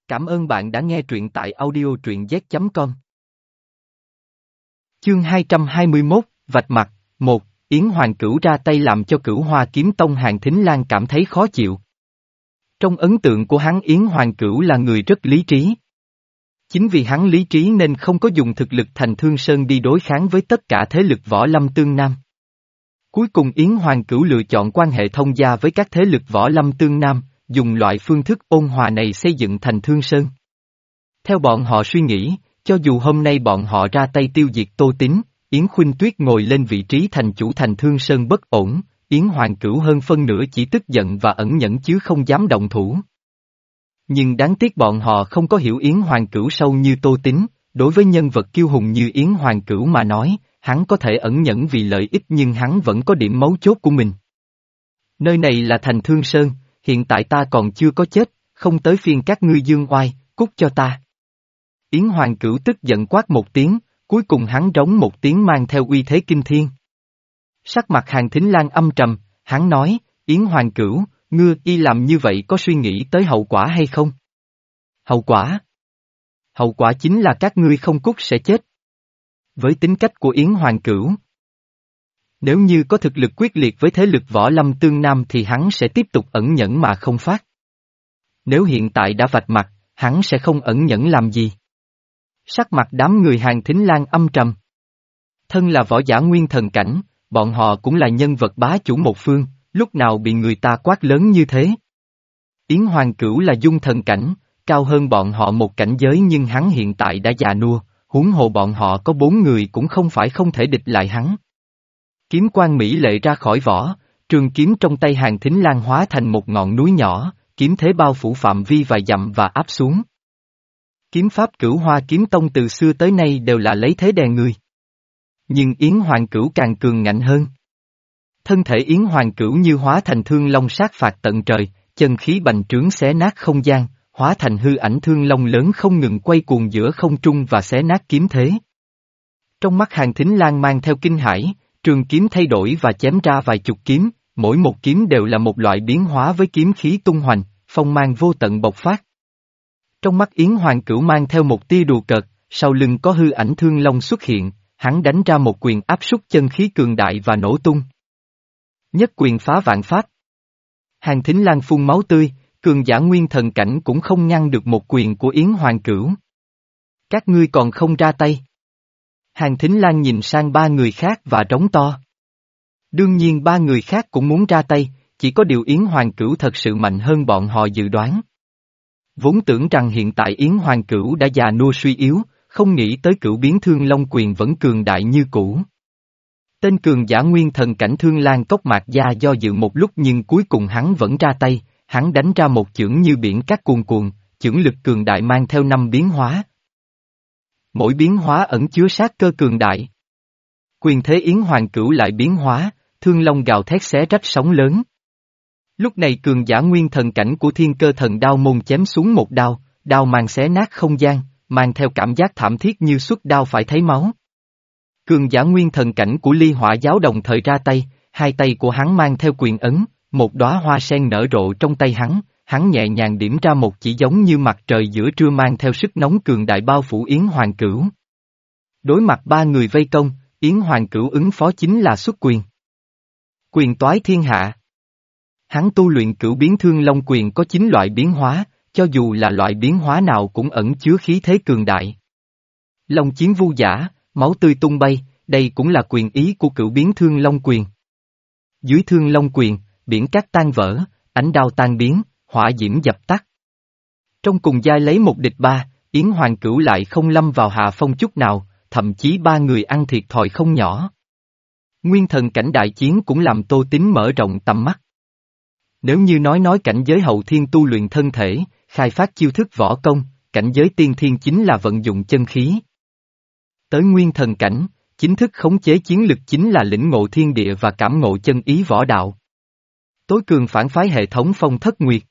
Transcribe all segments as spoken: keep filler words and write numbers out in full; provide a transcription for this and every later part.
Cảm ơn bạn đã nghe truyện tại audio truyện z chấm com. Chương hai trăm hai mươi mốt, Vạch mặt, một, Yến Hoàng Cửu ra tay làm cho Cửu Hoa Kiếm Tông Hàn Thính Lan cảm thấy khó chịu. Trong ấn tượng của hắn Yến Hoàng Cửu là người rất lý trí. Chính vì hắn lý trí nên không có dùng thực lực Thành Thương Sơn đi đối kháng với tất cả thế lực võ lâm tương nam. Cuối cùng Yến Hoàng Cửu lựa chọn quan hệ thông gia với các thế lực võ lâm tương nam, dùng loại phương thức ôn hòa này xây dựng Thành Thương Sơn. Theo bọn họ suy nghĩ, cho dù hôm nay bọn họ ra tay tiêu diệt Tô Tín, Yến Khuynh Tuyết ngồi lên vị trí thành chủ Thành Thương Sơn bất ổn, Yến Hoàng Cửu hơn phân nửa chỉ tức giận và ẩn nhẫn chứ không dám động thủ. Nhưng đáng tiếc bọn họ không có hiểu Yến Hoàng Cửu sâu như Tô Tín, đối với nhân vật kiêu hùng như Yến Hoàng Cửu mà nói, hắn có thể ẩn nhẫn vì lợi ích nhưng hắn vẫn có điểm mấu chốt của mình. Nơi này là Thành Thương Sơn, hiện tại ta còn chưa có chết, không tới phiên các ngươi dương oai, cút cho ta. Yến Hoàng Cửu tức giận quát một tiếng, cuối cùng hắn rống một tiếng mang theo uy thế kinh thiên. Sắc mặt Hàn Thính Lan âm trầm, hắn nói, Yến Hoàng Cửu, ngươi y làm như vậy có suy nghĩ tới hậu quả hay không? Hậu quả? Hậu quả chính là các ngươi không cút sẽ chết. Với tính cách của Yến Hoàng Cửu, nếu như có thực lực quyết liệt với thế lực võ lâm tương nam thì hắn sẽ tiếp tục ẩn nhẫn mà không phát. Nếu hiện tại đã vạch mặt, hắn sẽ không ẩn nhẫn làm gì. Sắc mặt đám người Hàn Thính Lan âm trầm. Thân là võ giả nguyên thần cảnh, bọn họ cũng là nhân vật bá chủ một phương, lúc nào bị người ta quát lớn như thế. Yến Hoàng Cửu là dung thần cảnh, cao hơn bọn họ một cảnh giới nhưng hắn hiện tại đã già nua, huống hồ bọn họ có bốn người cũng không phải không thể địch lại hắn. Kiếm quang mỹ lệ ra khỏi vỏ, trường kiếm trong tay Hàn Thính Lan hóa thành một ngọn núi nhỏ, kiếm thế bao phủ phạm vi vài dặm và áp xuống. Kiếm pháp Cửu Hoa Kiếm Tông từ xưa tới nay đều là lấy thế đè người. Nhưng Yến Hoàng Cửu càng cường ngạnh hơn. Thân thể Yến Hoàng Cửu như hóa thành thương long sát phạt tận trời, chân khí bành trướng xé nát không gian, hóa thành hư ảnh thương long lớn không ngừng quay cuồng giữa không trung và xé nát kiếm thế. Trong mắt Hàn Thính Lan mang theo kinh hãi, trường kiếm thay đổi và chém ra vài chục kiếm, mỗi một kiếm đều là một loại biến hóa với kiếm khí tung hoành, phong mang vô tận bộc phát. Trong mắt Yến Hoàng Cửu mang theo một tia đùa cợt, sau lưng có hư ảnh thương long xuất hiện, hắn đánh ra một quyền áp súc chân khí cường đại và nổ tung. Nhất quyền phá vạn pháp. Hàn Thính Lan phun máu tươi, cường giả nguyên thần cảnh cũng không ngăn được một quyền của Yến Hoàng Cửu. Các ngươi còn không ra tay. Hàn Thính Lan nhìn sang ba người khác và trống to. Đương nhiên ba người khác cũng muốn ra tay, chỉ có điều Yến Hoàng Cửu thật sự mạnh hơn bọn họ dự đoán. Vốn tưởng rằng hiện tại Yến Hoàng Cửu đã già nua suy yếu, không nghĩ tới Cửu Biến Thương Long quyền vẫn cường đại như cũ. Tên cường giả nguyên thần cảnh Thương Lan Cốc Mạc Gia do dự một lúc nhưng cuối cùng hắn vẫn ra tay, hắn đánh ra một chưởng như biển cát cuồn cuộn, chưởng lực cường đại mang theo năm biến hóa. Mỗi biến hóa ẩn chứa sát cơ cường đại. Quyền thế Yến Hoàng Cửu lại biến hóa, Thương Long gào thét xé rách sóng lớn. Lúc này cường giả nguyên thần cảnh của Thiên Cơ Thần Đao môn chém xuống một đao, đao mang xé nát không gian, mang theo cảm giác thảm thiết như xuất đao phải thấy máu. Cường giả nguyên thần cảnh của Ly Hỏa Giáo đồng thời ra tay, hai tay của hắn mang theo quyền ấn, một đóa hoa sen nở rộ trong tay hắn, hắn nhẹ nhàng điểm ra một chỉ giống như mặt trời giữa trưa mang theo sức nóng cường đại bao phủ Yến Hoàng Cửu. Đối mặt ba người vây công, Yến Hoàng Cửu ứng phó chính là xuất quyền. Quyền toái thiên hạ. Hắn tu luyện Cửu Biến Thương Long quyền có chín loại biến hóa, cho dù là loại biến hóa nào cũng ẩn chứa khí thế cường đại. Long chiến vu giả, máu tươi tung bay, đây cũng là quyền ý của Cửu Biến Thương Long quyền. Dưới Thương Long quyền, biển cát tan vỡ, ánh đao tan biến, hỏa diễm dập tắt. Trong cùng giai lấy một địch ba, Yến Hoàng Cửu lại không lâm vào hạ phong chút nào, thậm chí ba người ăn thiệt thòi không nhỏ. Nguyên thần cảnh đại chiến cũng làm Tô Tín mở rộng tầm mắt. Nếu như nói nói cảnh giới hậu thiên tu luyện thân thể, khai phát chiêu thức võ công, cảnh giới tiên thiên chính là vận dụng chân khí. Tới nguyên thần cảnh, chính thức khống chế chiến lực chính là lĩnh ngộ thiên địa và cảm ngộ chân ý võ đạo. Tối cường phản phái hệ thống Phong Thất Nguyệt.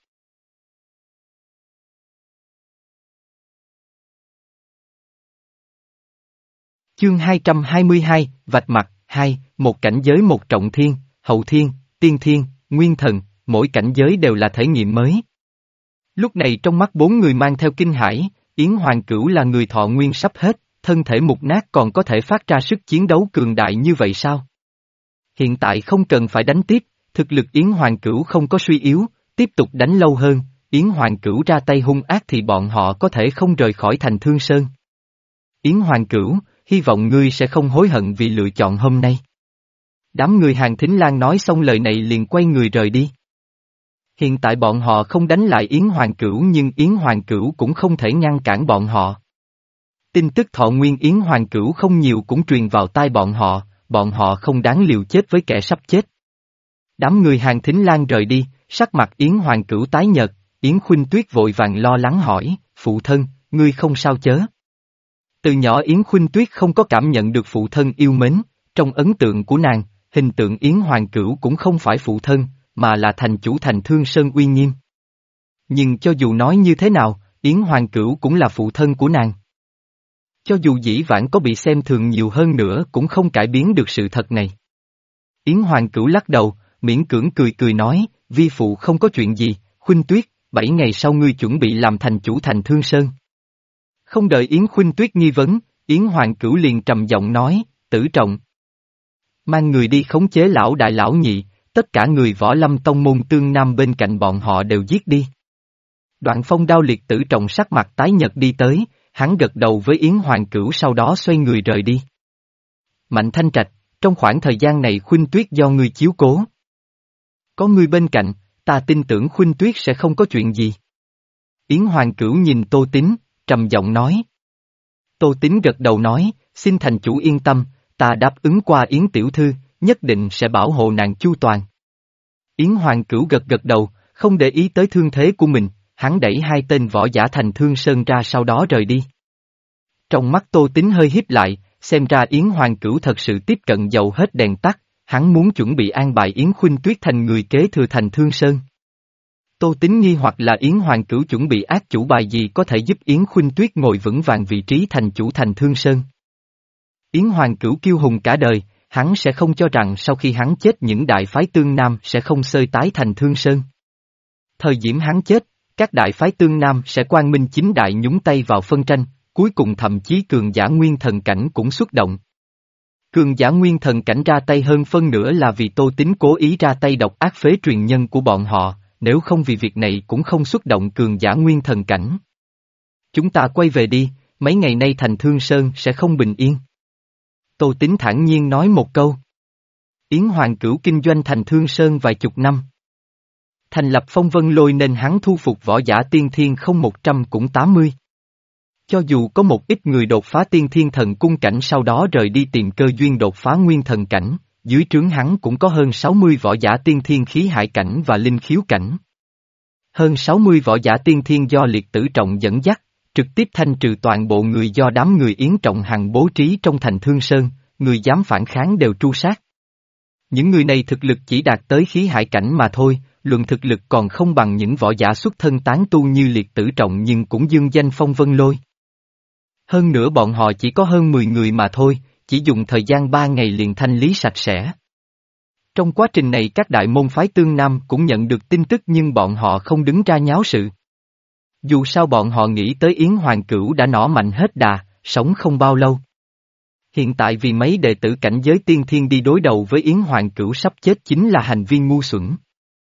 Chương hai trăm hai mươi hai, Vạch mặt, hai, một cảnh giới một trọng thiên, hậu thiên, tiên thiên, nguyên thần, mỗi cảnh giới đều là thể nghiệm mới. Lúc này trong mắt bốn người mang theo kinh hãi, Yến Hoàng Cửu là người thọ nguyên sắp hết, thân thể mục nát còn có thể phát ra sức chiến đấu cường đại như vậy sao? Hiện tại không cần phải đánh tiếp, thực lực Yến Hoàng Cửu không có suy yếu, tiếp tục đánh lâu hơn, Yến Hoàng Cửu ra tay hung ác thì bọn họ có thể không rời khỏi thành Thương Sơn. Yến Hoàng Cửu, hy vọng ngươi sẽ không hối hận vì lựa chọn hôm nay. Đám người Hàn Thính Lan nói xong lời này liền quay người rời đi. Hiện tại bọn họ không đánh lại Yến Hoàng Cửu nhưng Yến Hoàng Cửu cũng không thể ngăn cản bọn họ. Tin tức thọ nguyên Yến Hoàng Cửu không nhiều cũng truyền vào tai bọn họ, bọn họ không đáng liều chết với kẻ sắp chết. Đám người Hàn Thính Lan rời đi, sắc mặt Yến Hoàng Cửu tái nhợt, Yến Khuynh Tuyết vội vàng lo lắng hỏi, phụ thân, ngươi không sao chớ? Từ nhỏ Yến Khuynh Tuyết không có cảm nhận được phụ thân yêu mến, trong ấn tượng của nàng, hình tượng Yến Hoàng Cửu cũng không phải phụ thân, mà là thành chủ thành Thương Sơn uy nghiêm. Nhưng cho dù nói như thế nào, Yến Hoàng Cửu cũng là phụ thân của nàng. Cho dù dĩ vãng có bị xem thường nhiều hơn nữa cũng không cải biến được sự thật này. Yến Hoàng Cửu lắc đầu, miễn cưỡng cười cười nói, vi phụ không có chuyện gì, Khuynh Tuyết, bảy ngày sau ngươi chuẩn bị làm thành chủ thành Thương Sơn. Không đợi Yến Khuynh Tuyết nghi vấn, Yến Hoàng Cửu liền trầm giọng nói, Tử Trọng. Mang người đi khống chế lão đại lão nhị, tất cả người võ lâm tông môn tương nam bên cạnh bọn họ đều giết đi. Đoạn Phong đao liệt Tử Trọng sắc mặt tái nhợt đi tới, hắn gật đầu với Yến Hoàng Cửu sau đó xoay người rời đi. Mạnh Thanh Trạch, trong khoảng thời gian này Khuynh Tuyết do ngươi chiếu cố. Có ngươi bên cạnh, ta tin tưởng Khuynh Tuyết sẽ không có chuyện gì. Yến Hoàng Cửu nhìn Tô Tín, trầm giọng nói. Tô Tín gật đầu nói, xin thành chủ yên tâm, ta đáp ứng qua Yến Tiểu Thư, nhất định sẽ bảo hộ nàng chu toàn. Yến Hoàng Cửu gật gật đầu, không để ý tới thương thế của mình, hắn đẩy hai tên võ giả thành Thương Sơn ra sau đó rời đi. Trong mắt Tô Tín hơi híp lại, xem ra Yến Hoàng Cửu thật sự tiếp cận dầu hết đèn tắt, hắn muốn chuẩn bị an bài Yến Khuynh Tuyết thành người kế thừa thành Thương Sơn. Tô Tín nghi hoặc là Yến Hoàng Cửu chuẩn bị ác chủ bài gì có thể giúp Yến Khuynh Tuyết ngồi vững vàng vị trí thành chủ thành Thương Sơn. Yến Hoàng Cửu kiêu hùng cả đời, hắn sẽ không cho rằng sau khi hắn chết những đại phái tương nam sẽ không xơi tái thành Thương Sơn. Thời điểm hắn chết, các đại phái tương nam sẽ quang minh chính đại nhúng tay vào phân tranh, cuối cùng thậm chí cường giả nguyên thần cảnh cũng xuất động. Cường giả nguyên thần cảnh ra tay hơn phân nửa là vì Tô Tín cố ý ra tay độc ác phế truyền nhân của bọn họ, nếu không vì việc này cũng không xuất động cường giả nguyên thần cảnh. Chúng ta quay về đi, mấy ngày nay thành Thương Sơn sẽ không bình yên. Tô Tín thản nhiên nói một câu. Yến Hoàng Cửu kinh doanh thành Thương Sơn vài chục năm. Thành lập phong vân lôi nên hắn thu phục võ giả tiên thiên không một trăm cũng tám mươi. Cho dù có một ít người đột phá tiên thiên thần cung cảnh sau đó rời đi tìm cơ duyên đột phá nguyên thần cảnh, dưới trướng hắn cũng có hơn sáu mươi võ giả tiên thiên khí hải cảnh và linh khiếu cảnh. Hơn sáu mươi võ giả tiên thiên do Liệt Tử Trọng dẫn dắt, trực tiếp thanh trừ toàn bộ người do đám người Yến Trọng Hằng bố trí trong thành Thương Sơn, người dám phản kháng đều tru sát. Những người này thực lực chỉ đạt tới khí hải cảnh mà thôi, luận thực lực còn không bằng những võ giả xuất thân tán tu như Liệt Tử Trọng nhưng cũng dương danh phong vân lôi. Hơn nữa bọn họ chỉ có hơn mười người mà thôi, chỉ dùng thời gian ba ngày liền thanh lý sạch sẽ. Trong quá trình này các đại môn phái tương nam cũng nhận được tin tức nhưng bọn họ không đứng ra nháo sự. Dù sao bọn họ nghĩ tới Yến Hoàng Cửu đã nỏ mạnh hết đà, sống không bao lâu. Hiện tại vì mấy đệ tử cảnh giới tiên thiên đi đối đầu với Yến Hoàng Cửu sắp chết chính là hành vi ngu xuẩn.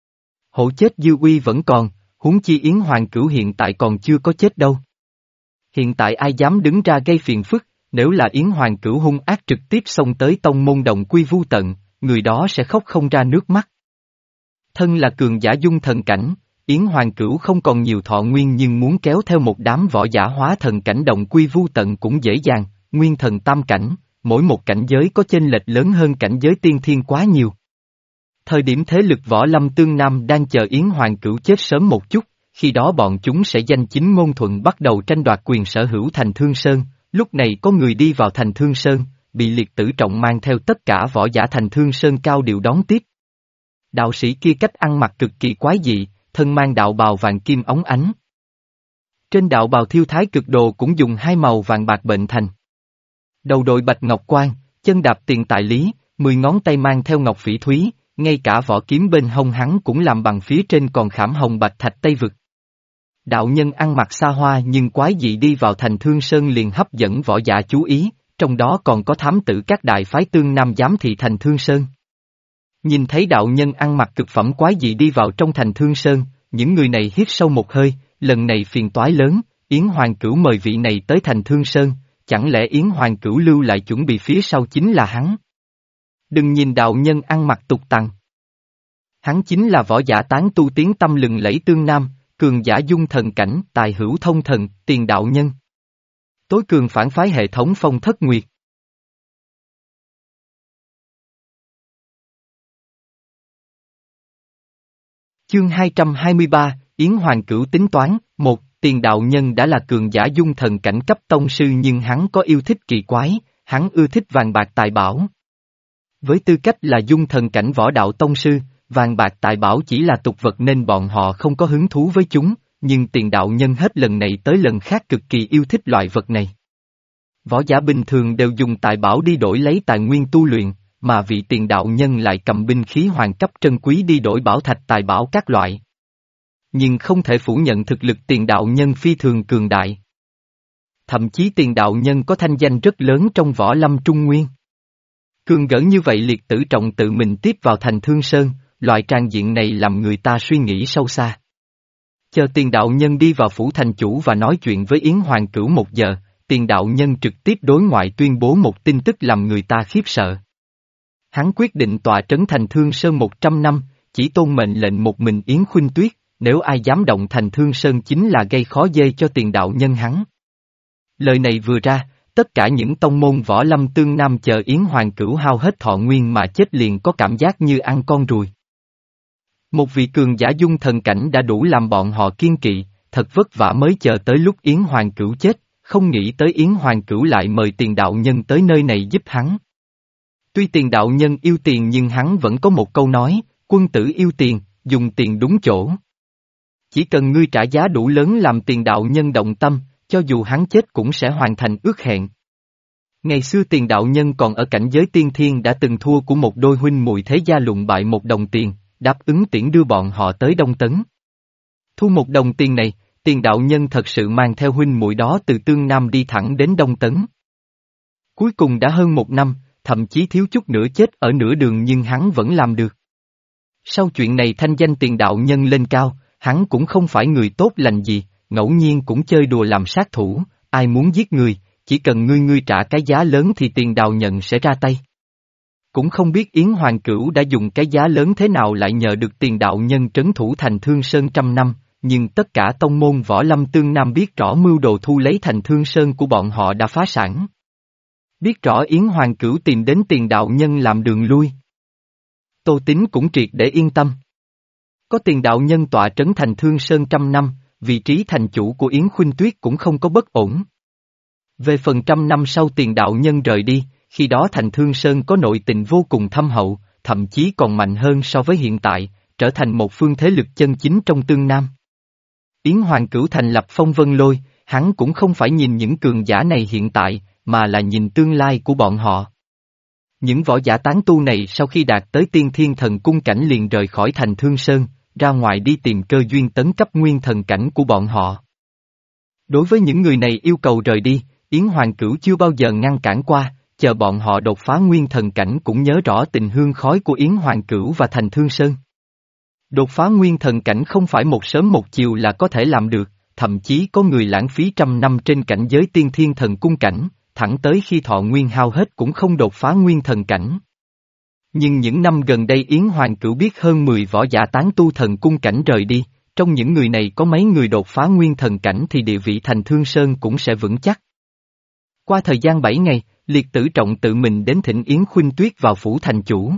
Hổ chết dư uy vẫn còn, huống chi Yến Hoàng Cửu hiện tại còn chưa có chết đâu. Hiện tại ai dám đứng ra gây phiền phức, nếu là Yến Hoàng Cửu hung ác trực tiếp xông tới tông môn đồng quy vu tận, người đó sẽ khóc không ra nước mắt. Thân là cường giả dung thần cảnh, Yến Hoàng Cửu không còn nhiều thọ nguyên nhưng muốn kéo theo một đám võ giả hóa thần cảnh đồng quy vu tận cũng dễ dàng, nguyên thần tam cảnh, mỗi một cảnh giới có chênh lệch lớn hơn cảnh giới tiên thiên quá nhiều. Thời điểm thế lực võ lâm tương nam đang chờ Yến Hoàng Cửu chết sớm một chút, khi đó bọn chúng sẽ danh chính ngôn thuận bắt đầu tranh đoạt quyền sở hữu thành Thương Sơn, lúc này có người đi vào thành Thương Sơn, bị Liệt Tử Trọng mang theo tất cả võ giả thành Thương Sơn cao điệu đón tiếp. Đạo sĩ kia cách ăn mặc cực kỳ quái dị, thân mang đạo bào vàng kim óng ánh. Trên đạo bào thiêu thái cực đồ cũng dùng hai màu vàng bạc bệnh thành. Đầu đội bạch ngọc quan, chân đạp tiền tại lý, mười ngón tay mang theo ngọc phỉ thúy, ngay cả vỏ kiếm bên hông hắn cũng làm bằng phía trên còn khảm hồng bạch thạch Tây Vực. Đạo nhân ăn mặc xa hoa nhưng quái dị đi vào thành Thương Sơn liền hấp dẫn võ giả chú ý, trong đó còn có thám tử các đại phái tương nam giám thị thành Thương Sơn. Nhìn thấy đạo nhân ăn mặc cực phẩm quái dị đi vào trong thành Thương Sơn, những người này hít sâu một hơi, lần này phiền toái lớn, Yến Hoàng Cửu mời vị này tới thành Thương Sơn, chẳng lẽ Yến Hoàng Cửu lưu lại chuẩn bị phía sau chính là hắn? Đừng nhìn đạo nhân ăn mặc tục tằng. Hắn chính là võ giả tán tu tiếng tâm lừng lẫy tương nam, cường giả dung thần cảnh, tài hữu thông thần, tiền đạo nhân. Tối cường phản phái hệ thống Phong Thất Nguyệt. Chương hai trăm hai mươi ba, Yến Hoàng Cửu tính toán, một, tiền đạo nhân đã là cường giả dung thần cảnh cấp tông sư nhưng hắn có yêu thích kỳ quái, hắn ưa thích vàng bạc tài bảo. Với tư cách là dung thần cảnh võ đạo tông sư, vàng bạc tài bảo chỉ là tục vật nên bọn họ không có hứng thú với chúng, nhưng tiền đạo nhân hết lần này tới lần khác cực kỳ yêu thích loại vật này. Võ giả bình thường đều dùng tài bảo đi đổi lấy tài nguyên tu luyện, mà vị tiền đạo nhân lại cầm binh khí hoàng cấp trân quý đi đổi bảo thạch tài bảo các loại. Nhưng không thể phủ nhận thực lực tiền đạo nhân phi thường cường đại. Thậm chí tiền đạo nhân có thanh danh rất lớn trong võ lâm Trung Nguyên. Cường gỡ như vậy Liệt Tử Trọng tự mình tiếp vào thành Thương Sơn, loại trang diện này làm người ta suy nghĩ sâu xa. Chờ tiền đạo nhân đi vào phủ thành chủ và nói chuyện với Yến Hoàng Cửu một giờ, tiền đạo nhân trực tiếp đối ngoại tuyên bố một tin tức làm người ta khiếp sợ. Hắn quyết định tọa trấn thành Thương Sơn một trăm năm, chỉ tôn mệnh lệnh một mình Yến Khuynh Tuyết, nếu ai dám động thành Thương Sơn chính là gây khó dễ cho tiền đạo nhân hắn. Lời này vừa ra, tất cả những tông môn võ lâm tương nam chờ Yến Hoàng Cửu hao hết thọ nguyên mà chết liền có cảm giác như ăn con ruồi. Một vị cường giả dung thần cảnh đã đủ làm bọn họ kiên kỵ, thật vất vả mới chờ tới lúc Yến Hoàng Cửu chết, không nghĩ tới Yến Hoàng Cửu lại mời tiền đạo nhân tới nơi này giúp hắn. Tuy tiền đạo nhân yêu tiền nhưng hắn vẫn có một câu nói, quân tử yêu tiền, dùng tiền đúng chỗ. Chỉ cần ngươi trả giá đủ lớn làm tiền đạo nhân động tâm, cho dù hắn chết cũng sẽ hoàn thành ước hẹn. Ngày xưa tiền đạo nhân còn ở cảnh giới tiên thiên đã từng thua của một đôi huynh muội thế gia lụng bại một đồng tiền, đáp ứng tiễn đưa bọn họ tới Đông Tấn. Thu một đồng tiền này, tiền đạo nhân thật sự mang theo huynh muội đó từ Tương Nam đi thẳng đến Đông Tấn. Cuối cùng đã hơn một năm, thậm chí thiếu chút nữa chết ở nửa đường nhưng hắn vẫn làm được. Sau chuyện này thanh danh tiền đạo nhân lên cao, hắn cũng không phải người tốt lành gì, ngẫu nhiên cũng chơi đùa làm sát thủ, ai muốn giết người, chỉ cần ngươi ngươi trả cái giá lớn thì tiền đạo nhận sẽ ra tay. Cũng không biết Yến Hoàng Cửu đã dùng cái giá lớn thế nào lại nhờ được tiền đạo nhân trấn thủ thành Thương Sơn trăm năm, nhưng tất cả tông môn võ lâm tương nam biết rõ mưu đồ thu lấy thành Thương Sơn của bọn họ đã phá sản. Biết rõ Yến Hoàng Cửu tìm đến tiền đạo nhân làm đường lui. Tô Tín cũng triệt để yên tâm. Có tiền đạo nhân tọa trấn thành Thương Sơn trăm năm, vị trí thành chủ của Yến Khuynh Tuyết cũng không có bất ổn. Về phần trăm năm sau tiền đạo nhân rời đi, khi đó thành Thương Sơn có nội tình vô cùng thâm hậu, thậm chí còn mạnh hơn so với hiện tại, trở thành một phương thế lực chân chính trong Tương Nam. Yến Hoàng Cửu thành lập Phong Vân Lôi, hắn cũng không phải nhìn những cường giả này hiện tại, mà là nhìn tương lai của bọn họ. Những võ giả tán tu này sau khi đạt tới tiên thiên thần cung cảnh liền rời khỏi thành Thương Sơn, ra ngoài đi tìm cơ duyên tấn cấp nguyên thần cảnh của bọn họ. Đối với những người này yêu cầu rời đi, Yến Hoàng Cửu chưa bao giờ ngăn cản qua, chờ bọn họ đột phá nguyên thần cảnh cũng nhớ rõ tình hương khói của Yến Hoàng Cửu và thành Thương Sơn. Đột phá nguyên thần cảnh không phải một sớm một chiều là có thể làm được, thậm chí có người lãng phí trăm năm trên cảnh giới tiên thiên thần cung cảnh, thẳng tới khi thọ nguyên hao hết cũng không đột phá nguyên thần cảnh. Nhưng những năm gần đây Yến Hoàng Cửu biết hơn mười võ giả tán tu thần cung cảnh rời đi, trong những người này có mấy người đột phá nguyên thần cảnh thì địa vị thành Thương Sơn cũng sẽ vững chắc. Qua thời gian bảy ngày, Liệt Tử Trọng tự mình đến thỉnh Yến Khuynh Tuyết vào phủ thành chủ.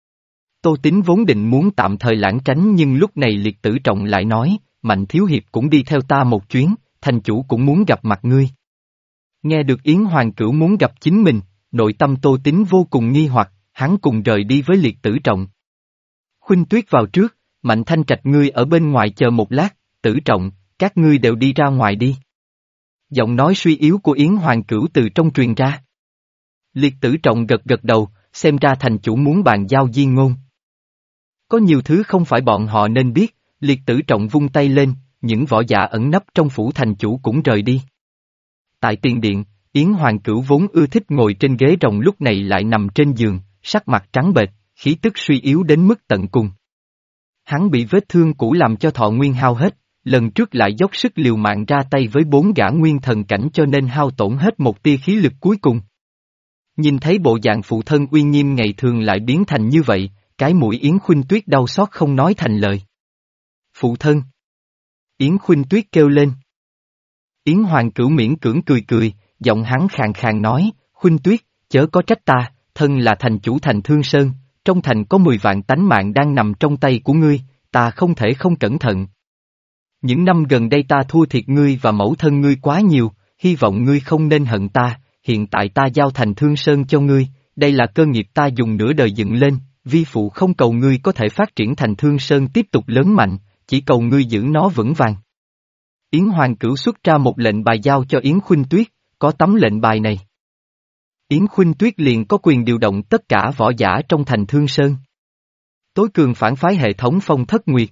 Tô Tín vốn định muốn tạm thời lãng tránh nhưng lúc này Liệt Tử Trọng lại nói, Mạnh Thiếu Hiệp cũng đi theo ta một chuyến, thành chủ cũng muốn gặp mặt ngươi. Nghe được Yến Hoàng Cửu muốn gặp chính mình, nội tâm Tô Tín vô cùng nghi hoặc, hắn cùng rời đi với Liệt Tử Trọng. Khuynh Tuyết vào trước, Mạnh Thanh Trạch ngươi ở bên ngoài chờ một lát, Tử Trọng, các ngươi đều đi ra ngoài đi. Giọng nói suy yếu của Yến Hoàng Cửu từ trong truyền ra. Liệt Tử Trọng gật gật đầu, xem ra thành chủ muốn bàn giao diên ngôn. Có nhiều thứ không phải bọn họ nên biết, Liệt Tử Trọng vung tay lên, những võ giả ẩn nấp trong phủ thành chủ cũng rời đi. Tại tiền điện, Yến Hoàng Cửu vốn ưa thích ngồi trên ghế rồng lúc này lại nằm trên giường, sắc mặt trắng bệch, khí tức suy yếu đến mức tận cùng. Hắn bị vết thương cũ làm cho thọ nguyên hao hết, lần trước lại dốc sức liều mạng ra tay với bốn gã nguyên thần cảnh cho nên hao tổn hết một tia khí lực cuối cùng. Nhìn thấy bộ dạng phụ thân uy nghiêm ngày thường lại biến thành như vậy, cái mũi Yến Khuynh Tuyết đau xót không nói thành lời. Phụ thân! Yến Khuynh Tuyết kêu lên. Yến Hoàng Cửu miễn cưỡng cười cười, giọng hắn khàn khàn nói, Khuynh Tuyết, chớ có trách ta, thân là thành chủ thành Thương Sơn, trong thành có mười vạn tánh mạng đang nằm trong tay của ngươi, ta không thể không cẩn thận. Những năm gần đây ta thua thiệt ngươi và mẫu thân ngươi quá nhiều, hy vọng ngươi không nên hận ta, hiện tại ta giao thành Thương Sơn cho ngươi, đây là cơ nghiệp ta dùng nửa đời dựng lên, vi phụ không cầu ngươi có thể phát triển thành Thương Sơn tiếp tục lớn mạnh, chỉ cầu ngươi giữ nó vững vàng. Yến Hoàng Cửu xuất ra một lệnh bài giao cho Yến Khuynh Tuyết, có tấm lệnh bài này. Yến Khuynh Tuyết liền có quyền điều động tất cả võ giả trong thành Thương Sơn. Tối cường phản phái hệ thống Phong Thất Nguyệt.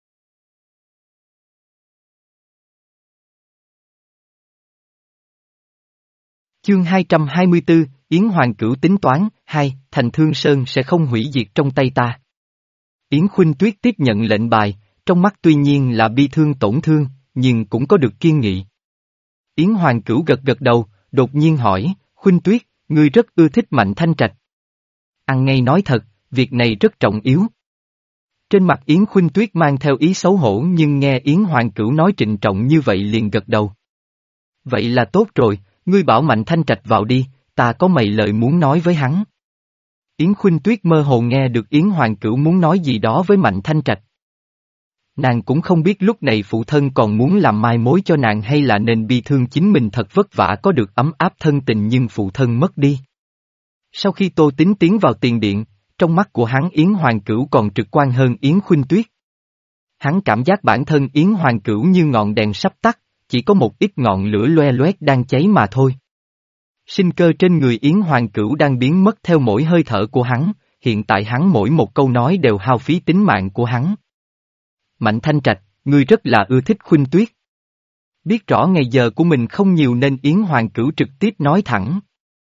Chương hai trăm hai mươi tư, Yến Hoàng Cửu tính toán, hai, thành Thương Sơn sẽ không hủy diệt trong tay ta. Yến Khuynh Tuyết tiếp nhận lệnh bài, trong mắt tuy nhiên là bi thương tổn thương, nhưng cũng có được kiên nghị. Yến Hoàng Cửu gật gật đầu, đột nhiên hỏi, Khuynh Tuyết, ngươi rất ưa thích Mạnh Thanh Trạch. Ăn ngay nói thật, việc này rất trọng yếu. Trên mặt Yến Khuynh Tuyết mang theo ý xấu hổ nhưng nghe Yến Hoàng Cửu nói trịnh trọng như vậy liền gật đầu. Vậy là tốt rồi, ngươi bảo Mạnh Thanh Trạch vào đi, ta có mấy lời muốn nói với hắn. Yến Khuynh Tuyết mơ hồ nghe được Yến Hoàng Cửu muốn nói gì đó với Mạnh Thanh Trạch. Nàng cũng không biết lúc này phụ thân còn muốn làm mai mối cho nàng hay là nên bi thương chính mình thật vất vả có được ấm áp thân tình nhưng phụ thân mất đi. Sau khi Tô Tín tiến vào tiền điện, trong mắt của hắn Yến Hoàng Cửu còn trực quan hơn Yến Khuynh Tuyết. Hắn cảm giác bản thân Yến Hoàng Cửu như ngọn đèn sắp tắt, chỉ có một ít ngọn lửa loe loét đang cháy mà thôi. Sinh cơ trên người Yến Hoàng Cửu đang biến mất theo mỗi hơi thở của hắn, hiện tại hắn mỗi một câu nói đều hao phí tính mạng của hắn. Mạnh Thanh Trạch, ngươi rất là ưa thích Khuynh Tuyết. Biết rõ ngày giờ của mình không nhiều nên Yến Hoàng Cửu trực tiếp nói thẳng.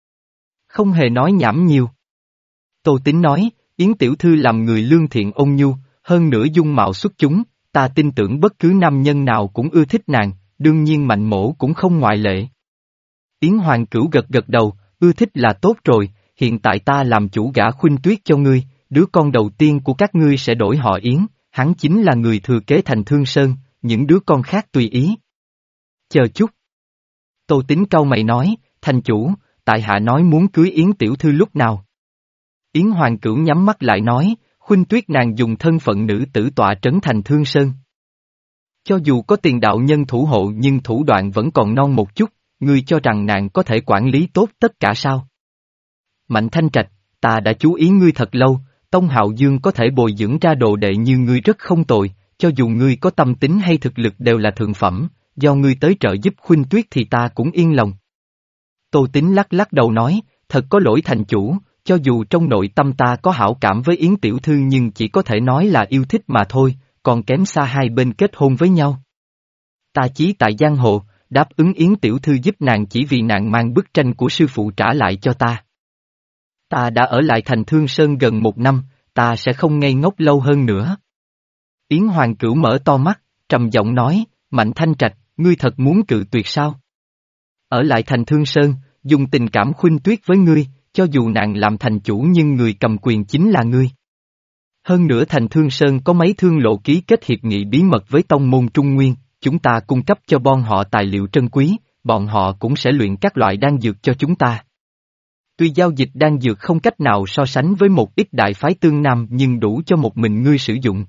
Không hề nói nhảm nhiều. Tô Tín nói, Yến Tiểu Thư làm người lương thiện ôn nhu, hơn nữa dung mạo xuất chúng, ta tin tưởng bất cứ nam nhân nào cũng ưa thích nàng, đương nhiên Mạnh Mỗ cũng không ngoại lệ. Yến Hoàng Cửu gật gật đầu, ưa thích là tốt rồi, hiện tại ta làm chủ gả Khuynh Tuyết cho ngươi, đứa con đầu tiên của các ngươi sẽ đổi họ Yến, hắn chính là người thừa kế thành Thương Sơn, những đứa con khác tùy ý. Chờ chút. Tô Tín cau mày nói, thành chủ, tại hạ nói muốn cưới Yến Tiểu Thư lúc nào. Yến Hoàng Cửu nhắm mắt lại nói, Khuynh Tuyết nàng dùng thân phận nữ tử tọa trấn thành Thương Sơn. Cho dù có tiền đạo nhân thủ hộ nhưng thủ đoạn vẫn còn non một chút, ngươi cho rằng nàng có thể quản lý tốt tất cả sao? Mạnh Thanh Trạch, ta đã chú ý ngươi thật lâu, Tông Hạo Dương có thể bồi dưỡng ra đồ đệ như ngươi rất không tồi, cho dù ngươi có tâm tính hay thực lực đều là thượng phẩm, do ngươi tới trợ giúp Khuynh Tuyết thì ta cũng yên lòng. Tô Tín lắc lắc đầu nói, thật có lỗi thành chủ, cho dù trong nội tâm ta có hảo cảm với Yến Tiểu Thư nhưng chỉ có thể nói là yêu thích mà thôi, còn kém xa hai bên kết hôn với nhau. Ta chí tại giang hồ, đáp ứng Yến Tiểu Thư giúp nàng chỉ vì nàng mang bức tranh của sư phụ trả lại cho ta. Ta đã ở lại thành Thương Sơn gần một năm, ta sẽ không ngây ngốc lâu hơn nữa. Yến Hoàng Cửu mở to mắt, trầm giọng nói, Mạnh Thanh Trạch, ngươi thật muốn cự tuyệt sao? Ở lại thành Thương Sơn, dùng tình cảm Khuynh Tuyết với ngươi, cho dù nàng làm thành chủ nhưng người cầm quyền chính là ngươi. Hơn nữa thành Thương Sơn có mấy thương lộ ký kết hiệp nghị bí mật với tông môn Trung Nguyên, chúng ta cung cấp cho bọn họ tài liệu trân quý, bọn họ cũng sẽ luyện các loại đan dược cho chúng ta. Tuy giao dịch đan dược không cách nào so sánh với một ít đại phái tương nam nhưng đủ cho một mình ngươi sử dụng.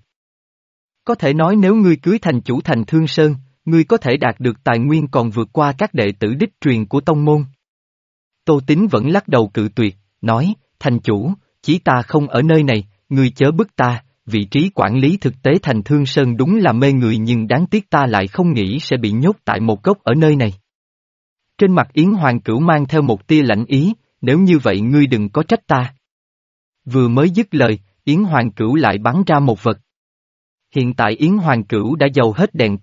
Có thể nói nếu ngươi cưới thành chủ thành Thương Sơn, ngươi có thể đạt được tài nguyên còn vượt qua các đệ tử đích truyền của tông môn. Tô Tín vẫn lắc đầu cự tuyệt, nói, thành chủ, chỉ ta không ở nơi này, ngươi chớ bức ta, vị trí quản lý thực tế thành Thương Sơn đúng là mê người nhưng đáng tiếc ta lại không nghĩ sẽ bị nhốt tại một góc ở nơi này. Trên mặt Yến Hoàng Cửu mang theo một tia lạnh ý, nếu như vậy ngươi đừng có trách ta. Vừa mới dứt lời, Yến Hoàng Cửu lại bắn ra một vật. Hiện tại Yến Hoàng Cửu đã dầu hết đèn tắt,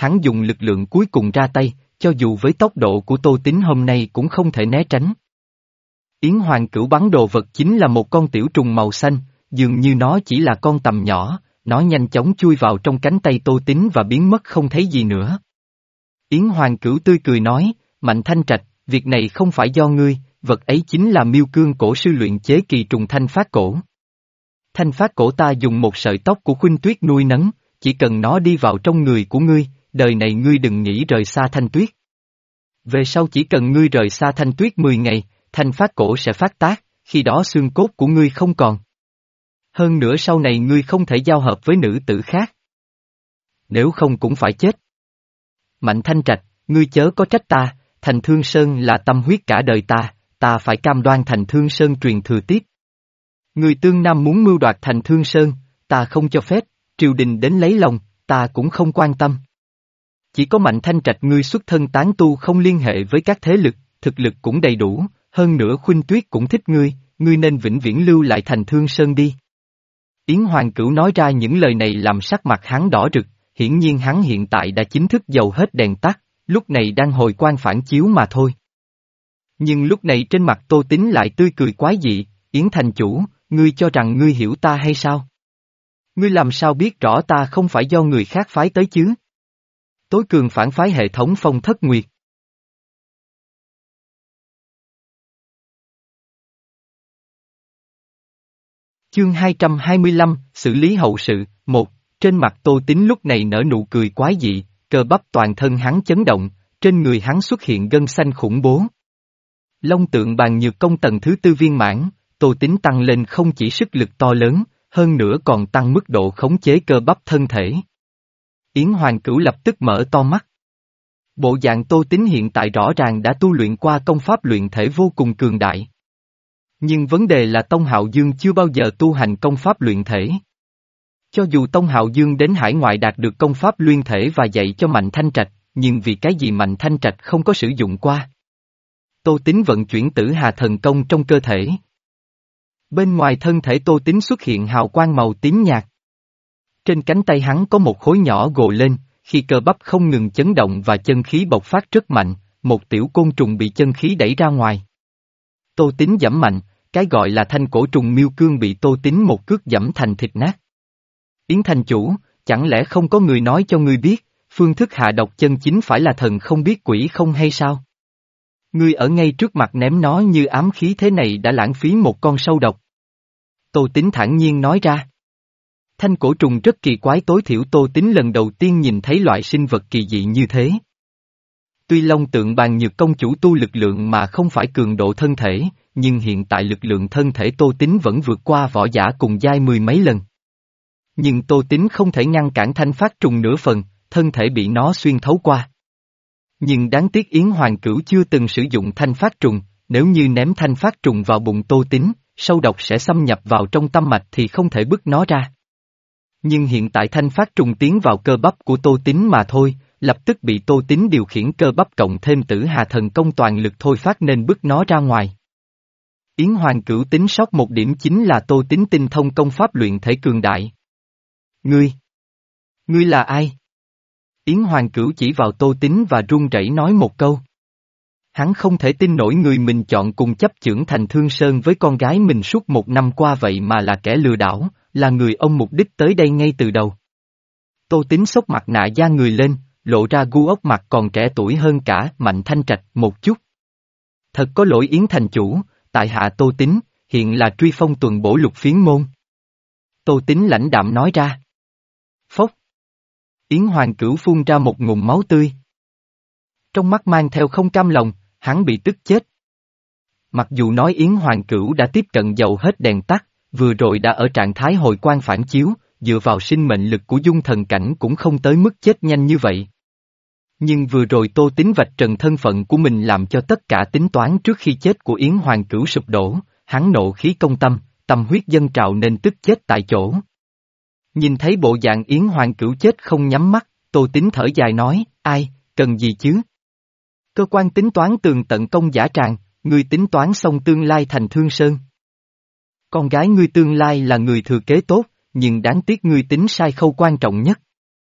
hắn dùng lực lượng cuối cùng ra tay, cho dù với tốc độ của Tô Tín hôm nay cũng không thể né tránh. Yến Hoàng Cửu bắn đồ vật chính là một con tiểu trùng màu xanh, dường như nó chỉ là con tầm nhỏ, nó nhanh chóng chui vào trong cánh tay Tô Tín và biến mất không thấy gì nữa. Yến Hoàng Cửu tươi cười nói, Mạnh Thanh Trạch, việc này không phải do ngươi, vật ấy chính là miêu cương cổ sư luyện chế kỳ trùng thanh phát cổ. Thanh phát cổ ta dùng một sợi tóc của Khuynh Tuyết nuôi nấng, chỉ cần nó đi vào trong người của ngươi, đời này ngươi đừng nghĩ rời xa Thanh Tuyết. Về sau chỉ cần ngươi rời xa Thanh Tuyết mười ngày, thanh phát cổ sẽ phát tác, khi đó xương cốt của ngươi không còn. Hơn nữa sau này ngươi không thể giao hợp với nữ tử khác. Nếu không cũng phải chết. Mạnh Thanh Trạch, ngươi chớ có trách ta, Thành Thương Sơn là tâm huyết cả đời ta, ta phải cam đoan Thành Thương Sơn truyền thừa tiếp. Người tương nam muốn mưu đoạt Thành Thương Sơn, ta không cho phép, triều đình đến lấy lòng, ta cũng không quan tâm. Chỉ có Mạnh Thanh Trạch ngươi xuất thân tán tu không liên hệ với các thế lực, thực lực cũng đầy đủ, hơn nữa Khuynh Tuyết cũng thích ngươi, ngươi nên vĩnh viễn lưu lại Thành Thương Sơn đi. Yến Hoàng Cửu nói ra những lời này làm sắc mặt hắn đỏ rực, hiển nhiên hắn hiện tại đã chính thức dầu hết đèn tắt, lúc này đang hồi quan phản chiếu mà thôi. Nhưng lúc này trên mặt Tô Tín lại tươi cười quái dị, Yến thành chủ, ngươi cho rằng ngươi hiểu ta hay sao? Ngươi làm sao biết rõ ta không phải do người khác phái tới chứ? Tối cường phản phái hệ thống Phong Thất Nguyệt. Chương hai trăm hai mươi lăm, xử lý hậu sự, một, trên mặt Tô Tín lúc này nở nụ cười quái dị, cơ bắp toàn thân hắn chấn động, trên người hắn xuất hiện gân xanh khủng bố. Long tượng bàn nhược công tầng thứ tư viên mãn, Tô Tín tăng lên không chỉ sức lực to lớn, hơn nữa còn tăng mức độ khống chế cơ bắp thân thể. Yến Hoàng Cửu lập tức mở to mắt. Bộ dạng Tô Tín hiện tại rõ ràng đã tu luyện qua công pháp luyện thể vô cùng cường đại. Nhưng vấn đề là Tông Hạo Dương chưa bao giờ tu hành công pháp luyện thể. Cho dù Tông Hạo Dương đến hải ngoại đạt được công pháp luyện thể và dạy cho Mạnh Thanh Trạch, nhưng vì cái gì Mạnh Thanh Trạch không có sử dụng qua. Tô Tín vận chuyển Tử Hà thần công trong cơ thể. Bên ngoài thân thể Tô Tín xuất hiện hào quang màu tím nhạt. Trên cánh tay hắn có một khối nhỏ gồ lên, khi cơ bắp không ngừng chấn động và chân khí bộc phát rất mạnh, một tiểu côn trùng bị chân khí đẩy ra ngoài. Tô Tín giẫm mạnh, cái gọi là thanh cổ trùng miêu cương bị Tô Tín một cước giẫm thành thịt nát. Yến thành chủ, chẳng lẽ không có người nói cho ngươi biết, phương thức hạ độc chân chính phải là thần không biết quỷ không hay sao? Ngươi ở ngay trước mặt ném nó như ám khí thế này đã lãng phí một con sâu độc. Tô Tín thản nhiên nói ra. Thanh cổ trùng rất kỳ quái, tối thiểu Tô Tín lần đầu tiên nhìn thấy loại sinh vật kỳ dị như thế. Tuy Long tượng bàn nhược công chủ tu lực lượng mà không phải cường độ thân thể, nhưng hiện tại lực lượng thân thể Tô Tín vẫn vượt qua võ giả cùng giai mười mấy lần. Nhưng Tô Tín không thể ngăn cản thanh phát trùng nửa phần, thân thể bị nó xuyên thấu qua. Nhưng đáng tiếc Yến Hoàng Cửu chưa từng sử dụng thanh phát trùng, nếu như ném thanh phát trùng vào bụng Tô Tín, sâu độc sẽ xâm nhập vào trong tâm mạch thì không thể bứt nó ra. Nhưng hiện tại thanh phát trùng tiến vào cơ bắp của Tô Tín mà thôi, lập tức bị Tô Tín điều khiển cơ bắp cộng thêm Tử Hà thần công toàn lực thôi phát nên bứt nó ra ngoài. Yến Hoàng Cửu tính sót một điểm chính là Tô Tín tinh thông công pháp luyện thể cường đại. Ngươi! Ngươi là ai? Yến Hoàng Cửu chỉ vào Tô Tín và run rẩy nói một câu. Hắn không thể tin nổi người mình chọn cùng chấp chưởng Thành Thương Sơn với con gái mình suốt một năm qua vậy mà là kẻ lừa đảo, là người ông mục đích tới đây ngay từ đầu. Tô Tín xốc mặt nạ da người lên, lộ ra gu ốc mặt còn trẻ tuổi hơn cả Mạnh Thanh Trạch một chút. Thật có lỗi Yến thành chủ, tại hạ Tô Tín, hiện là truy phong tuần bổ lục phiến môn. Tô Tín lãnh đạm nói ra. Phốc. Yến Hoàng Cửu phun ra một ngụm máu tươi. Trong mắt mang theo không cam lòng, hắn bị tức chết. Mặc dù nói Yến Hoàng Cửu đã tiếp cận dầu hết đèn tắt, vừa rồi đã ở trạng thái hồi quang phản chiếu, dựa vào sinh mệnh lực của dung thần cảnh cũng không tới mức chết nhanh như vậy. Nhưng vừa rồi Tô Tín vạch trần thân phận của mình làm cho tất cả tính toán trước khi chết của Yến Hoàng Cửu sụp đổ, hắn nộ khí công tâm, tâm huyết dâng trào nên tức chết tại chỗ. Nhìn thấy bộ dạng Yến Hoàng Cửu chết không nhắm mắt, Tô Tín thở dài nói, ai, cần gì chứ? Cơ quan tính toán tường tận công giả tràng, ngươi tính toán xong tương lai Thành Thương Sơn. Con gái ngươi tương lai là người thừa kế tốt, nhưng đáng tiếc ngươi tính sai khâu quan trọng nhất.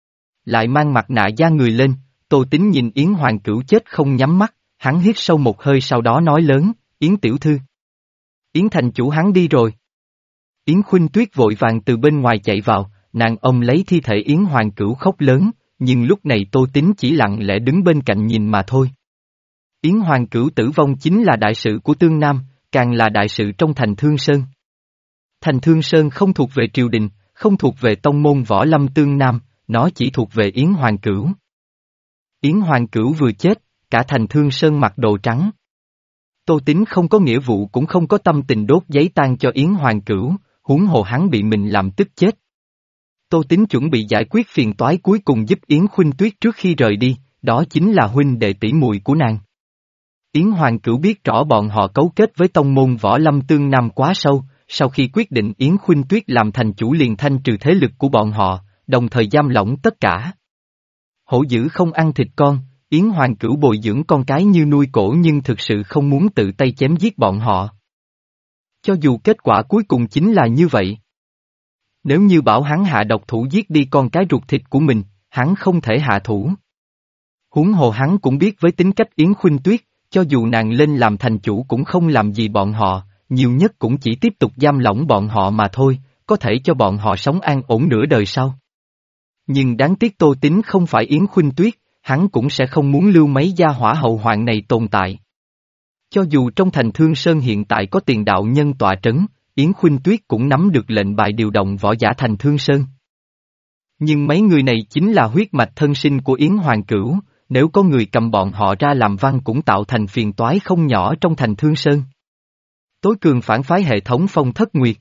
lại mang mặt nạ da người lên, Tô Tín nhìn Yến Hoàng Cửu chết không nhắm mắt, hắn hít sâu một hơi sau đó nói lớn, Yến tiểu thư. Yến thành chủ hắn đi rồi. Yến Khuynh Tuyết vội vàng từ bên ngoài chạy vào, nàng ôm lấy thi thể Yến Hoàng Cửu khóc lớn, nhưng lúc này Tô Tín chỉ lặng lẽ đứng bên cạnh nhìn mà thôi. Yến Hoàng Cửu tử vong chính là đại sự của Tương Nam, càng là đại sự trong thành Thương Sơn. Thành Thương Sơn không thuộc về triều đình, không thuộc về tông môn võ lâm Tương Nam, nó chỉ thuộc về Yến Hoàng Cửu. Yến Hoàng Cửu vừa chết, cả thành Thương Sơn mặc đồ trắng. Tô Tín không có nghĩa vụ cũng không có tâm tình đốt giấy tang cho Yến Hoàng Cửu, huống hồ hắn bị mình làm tức chết. Tô Tín chuẩn bị giải quyết phiền toái cuối cùng giúp Yến Khuynh Tuyết trước khi rời đi, đó chính là huynh đệ tỷ muội của nàng. Yến Hoàng Cửu biết rõ bọn họ cấu kết với tông môn võ lâm Tương Nam quá sâu, sau khi quyết định Yến Khuynh Tuyết làm thành chủ liền thanh trừ thế lực của bọn họ, đồng thời giam lỏng tất cả. Hổ dữ không ăn thịt con, Yến Hoàng Cửu bồi dưỡng con cái như nuôi cổ nhưng thực sự không muốn tự tay chém giết bọn họ. Cho dù kết quả cuối cùng chính là như vậy. Nếu như bảo hắn hạ độc thủ giết đi con cái ruột thịt của mình, hắn không thể hạ thủ. Huống hồ hắn cũng biết với tính cách Yến Khuynh Tuyết, cho dù nàng lên làm thành chủ cũng không làm gì bọn họ, nhiều nhất cũng chỉ tiếp tục giam lỏng bọn họ mà thôi, có thể cho bọn họ sống an ổn nửa đời sau. Nhưng đáng tiếc Tô Tín không phải Yến Khuynh Tuyết, hắn cũng sẽ không muốn lưu mấy gia hỏa hậu hoạn này tồn tại. Cho dù trong thành Thương Sơn hiện tại có tiền đạo nhân tọa trấn, Yến Khuynh Tuyết cũng nắm được lệnh bài điều động võ giả thành Thương Sơn. Nhưng mấy người này chính là huyết mạch thân sinh của Yến Hoàng Cửu, nếu có người cầm bọn họ ra làm văn cũng tạo thành phiền toái không nhỏ trong thành Thương Sơn. Tối cường phản phái hệ thống Phong Thất Nguyệt.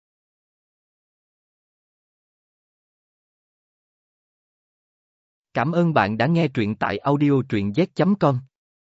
Cảm ơn bạn đã nghe truyện tại audio truyện z chấm com.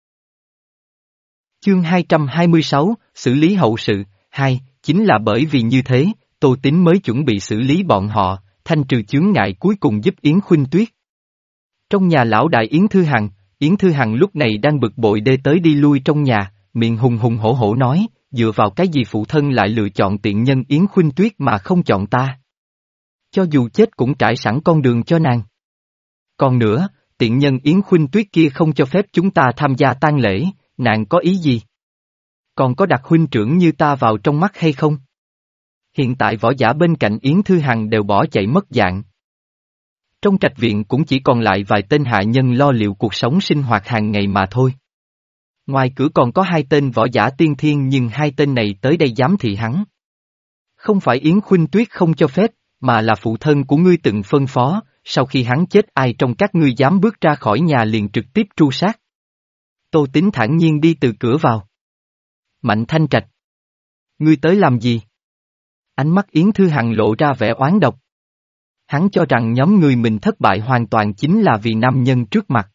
Chương hai trăm hai mươi sáu, xử lý hậu sự, hai, chính là bởi vì như thế, Tô Tín mới chuẩn bị xử lý bọn họ, thanh trừ chướng ngại cuối cùng giúp Yến Khuynh Tuyết. Trong nhà lão đại Yến Thư Hằng, Yến Thư Hằng lúc này đang bực bội đê tới đi lui trong nhà, miệng hùng hùng hổ hổ nói, dựa vào cái gì phụ thân lại lựa chọn tiện nhân Yến Khuynh Tuyết mà không chọn ta. Cho dù chết cũng trải sẵn con đường cho nàng. Còn nữa, tiện nhân Yến Khuynh Tuyết kia không cho phép chúng ta tham gia tang lễ, nàng có ý gì? Còn có đặt huynh trưởng như ta vào trong mắt hay không? Hiện tại võ giả bên cạnh Yến Thư Hằng đều bỏ chạy mất dạng. Trong trạch viện cũng chỉ còn lại vài tên hạ nhân lo liệu cuộc sống sinh hoạt hàng ngày mà thôi. Ngoài cửa còn có hai tên võ giả tiên thiên nhưng hai tên này tới đây giám thị hắn. Không phải Yến Khuynh Tuyết không cho phép, mà là phụ thân của ngươi từng phân phó, sau khi hắn chết ai trong các ngươi dám bước ra khỏi nhà liền trực tiếp tru sát. Tô Tín thản nhiên đi từ cửa vào. Mạnh Thanh Trạch. Ngươi tới làm gì? Ánh mắt Yến Thư Hằng lộ ra vẻ oán độc. Hắn cho rằng nhóm người mình thất bại hoàn toàn chính là vì nam nhân trước mặt.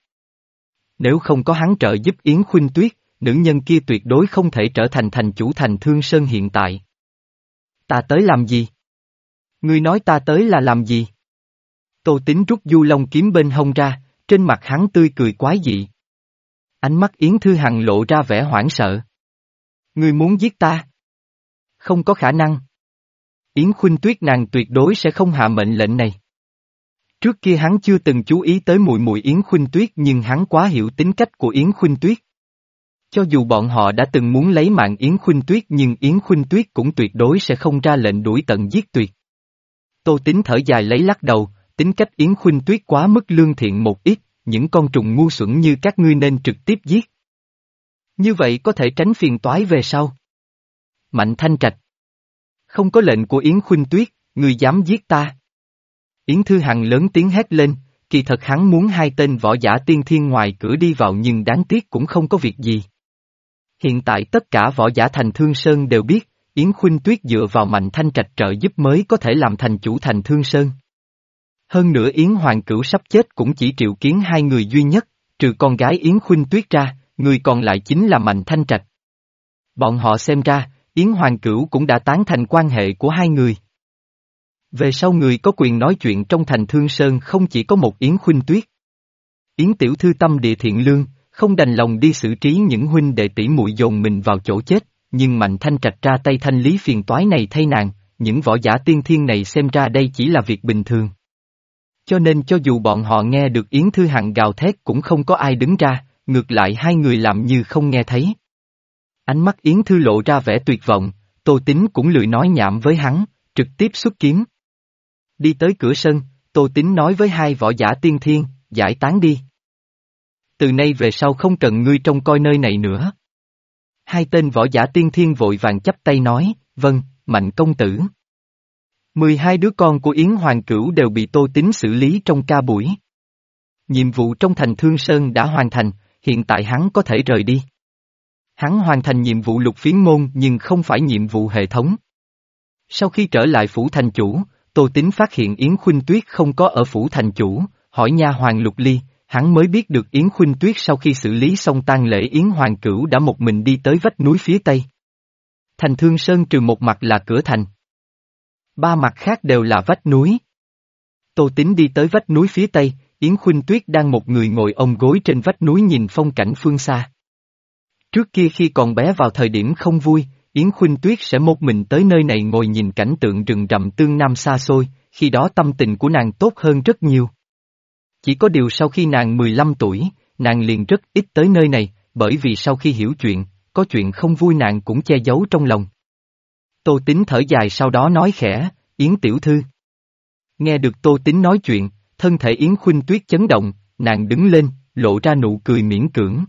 Nếu không có hắn trợ giúp Yến Khuynh Tuyết, nữ nhân kia tuyệt đối không thể trở thành thành chủ thành Thương Sơn hiện tại. Ta tới làm gì? Ngươi nói ta tới là làm gì? Tô Tín rút du long kiếm bên hông ra, trên mặt hắn tươi cười quái dị. Ánh mắt Yến Thư Hằng lộ ra vẻ hoảng sợ. Ngươi muốn giết ta? Không có khả năng. Yến Khuynh Tuyết nàng tuyệt đối sẽ không hạ mệnh lệnh này. Trước kia hắn chưa từng chú ý tới muội muội Yến Khuynh Tuyết nhưng hắn quá hiểu tính cách của Yến Khuynh Tuyết. Cho dù bọn họ đã từng muốn lấy mạng Yến Khuynh Tuyết nhưng Yến Khuynh Tuyết cũng tuyệt đối sẽ không ra lệnh đuổi tận giết tuyệt. Tô Tín thở dài lấy lắc đầu, tính cách Yến Khuynh Tuyết quá mức lương thiện một ít, những con trùng ngu xuẩn như các ngươi nên trực tiếp giết. Như vậy có thể tránh phiền toái về sau. Mạnh Thanh Trạch. Không có lệnh của Yến Khuynh Tuyết, ngươi dám giết ta. Yến Thư Hằng lớn tiếng hét lên, kỳ thật hắn muốn hai tên võ giả tiên thiên ngoài cửa đi vào nhưng đáng tiếc cũng không có việc gì. Hiện tại tất cả võ giả thành Thương Sơn đều biết, Yến Khuynh Tuyết dựa vào Mạnh Thanh Trạch trợ giúp mới có thể làm thành chủ thành Thương Sơn. Hơn nữa Yến Hoàng Cửu sắp chết cũng chỉ triệu kiến hai người duy nhất, trừ con gái Yến Khuynh Tuyết ra, người còn lại chính là Mạnh Thanh Trạch. Bọn họ xem ra, Yến Hoàng Cửu cũng đã tán thành quan hệ của hai người. Về sau người có quyền nói chuyện trong thành Thương Sơn không chỉ có một Yến Khuynh Tuyết. Yến tiểu thư tâm địa thiện lương, không đành lòng đi xử trí những huynh đệ tỷ muội dồn mình vào chỗ chết, nhưng Mạnh Thanh Trạch ra tay thanh lý phiền toái này thay nàng, những võ giả tiên thiên này xem ra đây chỉ là việc bình thường. Cho nên cho dù bọn họ nghe được Yến Thư Hằng gào thét cũng không có ai đứng ra, ngược lại hai người làm như không nghe thấy. Ánh mắt Yến Thư lộ ra vẻ tuyệt vọng, Tô Tín cũng lười nói nhảm với hắn, trực tiếp xuất kiếm. Đi tới cửa sân, Tô Tín nói với hai võ giả tiên thiên, giải tán đi. Từ nay về sau không cần ngươi trông coi nơi này nữa. Hai tên võ giả tiên thiên vội vàng chắp tay nói, vâng, Mạnh công tử. Mười hai đứa con của Yến Hoàng Cửu đều bị Tô Tín xử lý trong ca buổi. Nhiệm vụ trong thành Thương Sơn đã hoàn thành, hiện tại hắn có thể rời đi. Hắn hoàn thành nhiệm vụ lục phiến môn nhưng không phải nhiệm vụ hệ thống. Sau khi trở lại phủ thành chủ, Tô Tín phát hiện Yến Khuynh Tuyết không có ở phủ thành chủ, hỏi nha hoàng Lục Ly, hắn mới biết được Yến Khuynh Tuyết sau khi xử lý xong tang lễ Yến Hoàng Cửu đã một mình đi tới vách núi phía tây. Thành Thương Sơn trừ một mặt là cửa thành. Ba mặt khác đều là vách núi. Tô Tín đi tới vách núi phía tây, Yến Khuynh Tuyết đang một người ngồi ôm gối trên vách núi nhìn phong cảnh phương xa. Trước kia khi còn bé vào thời điểm không vui, Yến Khuynh Tuyết sẽ một mình tới nơi này ngồi nhìn cảnh tượng rừng rậm tương nam xa xôi, khi đó tâm tình của nàng tốt hơn rất nhiều. Chỉ có điều sau khi nàng mười lăm tuổi, nàng liền rất ít tới nơi này, bởi vì sau khi hiểu chuyện, có chuyện không vui nàng cũng che giấu trong lòng. Tô Tín thở dài sau đó nói khẽ, Yến tiểu thư. Nghe được Tô Tín nói chuyện, thân thể Yến Khuynh Tuyết chấn động, nàng đứng lên, lộ ra nụ cười miễn cưỡng.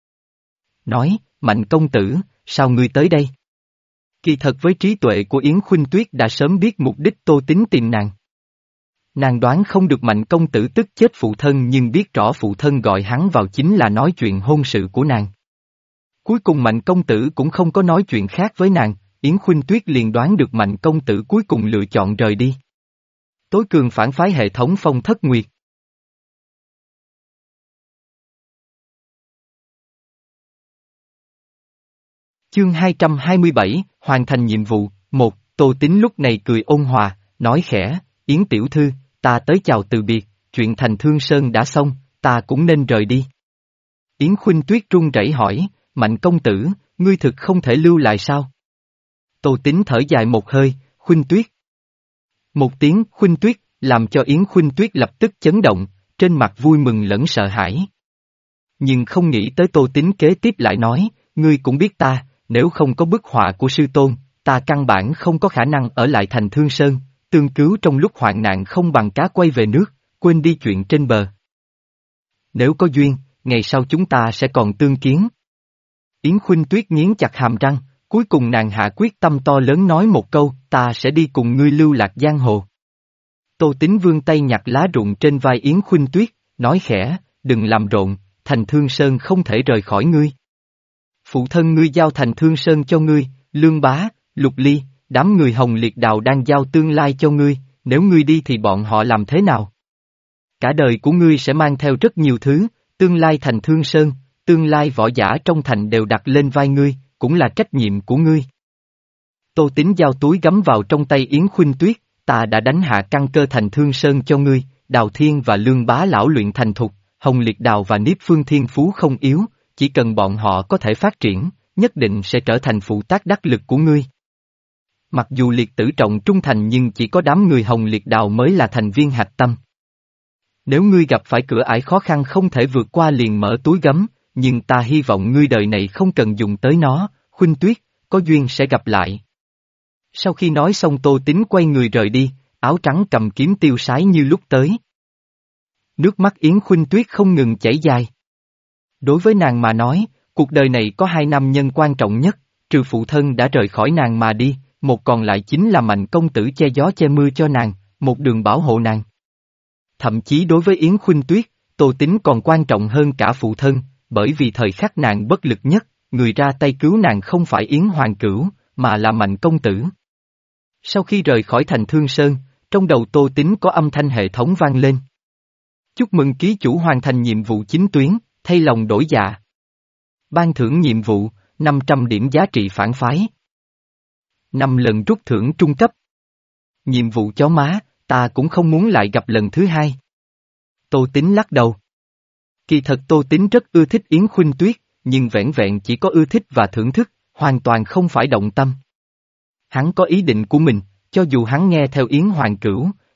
Nói, Mạnh công tử, sao ngươi tới đây? Kỳ thật với trí tuệ của Yến Khuynh Tuyết đã sớm biết mục đích Tô Tín tìm nàng. Nàng đoán không được Mạnh công tử tức chết phụ thân nhưng biết rõ phụ thân gọi hắn vào chính là nói chuyện hôn sự của nàng. Cuối cùng Mạnh công tử cũng không có nói chuyện khác với nàng, Yến Khuynh Tuyết liền đoán được Mạnh công tử cuối cùng lựa chọn rời đi. Tối cường phản phái hệ thống Phong Thất Nguyệt. Chương hai trăm hai mươi bảy, hoàn thành nhiệm vụ, một, Tô Tín lúc này cười ôn hòa, nói khẽ, Yến tiểu thư, ta tới chào từ biệt, chuyện thành Thương Sơn đã xong, ta cũng nên rời đi. Yến Khuynh Tuyết run rẩy hỏi, Mạnh công tử, ngươi thực không thể lưu lại sao? Tô Tín thở dài một hơi, Khuynh Tuyết. Một tiếng Khuynh Tuyết, làm cho Yến Khuynh Tuyết lập tức chấn động, trên mặt vui mừng lẫn sợ hãi. Nhưng không nghĩ tới Tô Tín kế tiếp lại nói, ngươi cũng biết ta, nếu không có bức họa của sư tôn, ta căn bản không có khả năng ở lại thành Thương Sơn, tương cứu trong lúc hoạn nạn không bằng cá quay về nước, quên đi chuyện trên bờ. Nếu có duyên, ngày sau chúng ta sẽ còn tương kiến. Yến Khuynh Tuyết nghiến chặt hàm răng, cuối cùng nàng hạ quyết tâm to lớn nói một câu, ta sẽ đi cùng ngươi lưu lạc giang hồ. Tô Tín vươn tay nhặt lá rụng trên vai Yến Khuynh Tuyết, nói khẽ, đừng làm rộn, thành Thương Sơn không thể rời khỏi ngươi. Phụ thân ngươi giao thành Thương Sơn cho ngươi, Lương Bá, Lục Ly, đám người Hồng Liệt Đào đang giao tương lai cho ngươi, nếu ngươi đi thì bọn họ làm thế nào? Cả đời của ngươi sẽ mang theo rất nhiều thứ, tương lai thành Thương Sơn, tương lai võ giả trong thành đều đặt lên vai ngươi, cũng là trách nhiệm của ngươi. Tô Tín giao túi gắm vào trong tay Yến Khuynh Tuyết, ta đã đánh hạ căn cơ thành Thương Sơn cho ngươi, Đào Thiên và Lương Bá lão luyện thành thục, Hồng Liệt Đào và Niếp Phương Thiên Phú không yếu, chỉ cần bọn họ có thể phát triển, nhất định sẽ trở thành phụ tác đắc lực của ngươi. Mặc dù liệt tử trọng trung thành nhưng chỉ có đám người Hồng Liệt Đào mới là thành viên hạch tâm. Nếu ngươi gặp phải cửa ải khó khăn không thể vượt qua liền mở túi gấm, nhưng ta hy vọng ngươi đời này không cần dùng tới nó, Khuynh Tuyết, có duyên sẽ gặp lại. Sau khi nói xong Tô Tín quay người rời đi, áo trắng cầm kiếm tiêu sái như lúc tới. Nước mắt Yến Khuynh Tuyết không ngừng chảy dài. Đối với nàng mà nói, cuộc đời này có hai nam nhân quan trọng nhất, trừ phụ thân đã rời khỏi nàng mà đi, một còn lại chính là Mạnh công tử che gió che mưa cho nàng, một đường bảo hộ nàng. Thậm chí đối với Yến Khuynh Tuyết, Tô Tín còn quan trọng hơn cả phụ thân, bởi vì thời khắc nàng bất lực nhất, người ra tay cứu nàng không phải Yến Hoàng Cửu, mà là Mạnh công tử. Sau khi rời khỏi thành Thương Sơn, trong đầu Tô Tín có âm thanh hệ thống vang lên. Chúc mừng ký chủ hoàn thành nhiệm vụ chính tuyến, thay lòng đổi dạ. Ban thưởng nhiệm vụ, năm trăm điểm giá trị phản phái. năm lần rút thưởng trung cấp. Nhiệm vụ chó má, ta cũng không muốn lại gặp lần thứ hai. Tô Tín lắc đầu. Kỳ thật Tô Tín rất ưa thích Yến Khuynh Tuyết, nhưng vẻn vẹn chỉ có ưa thích và thưởng thức, hoàn toàn không phải động tâm. Hắn có ý định của mình, cho dù hắn nghe theo Yến Hoàng Cửu,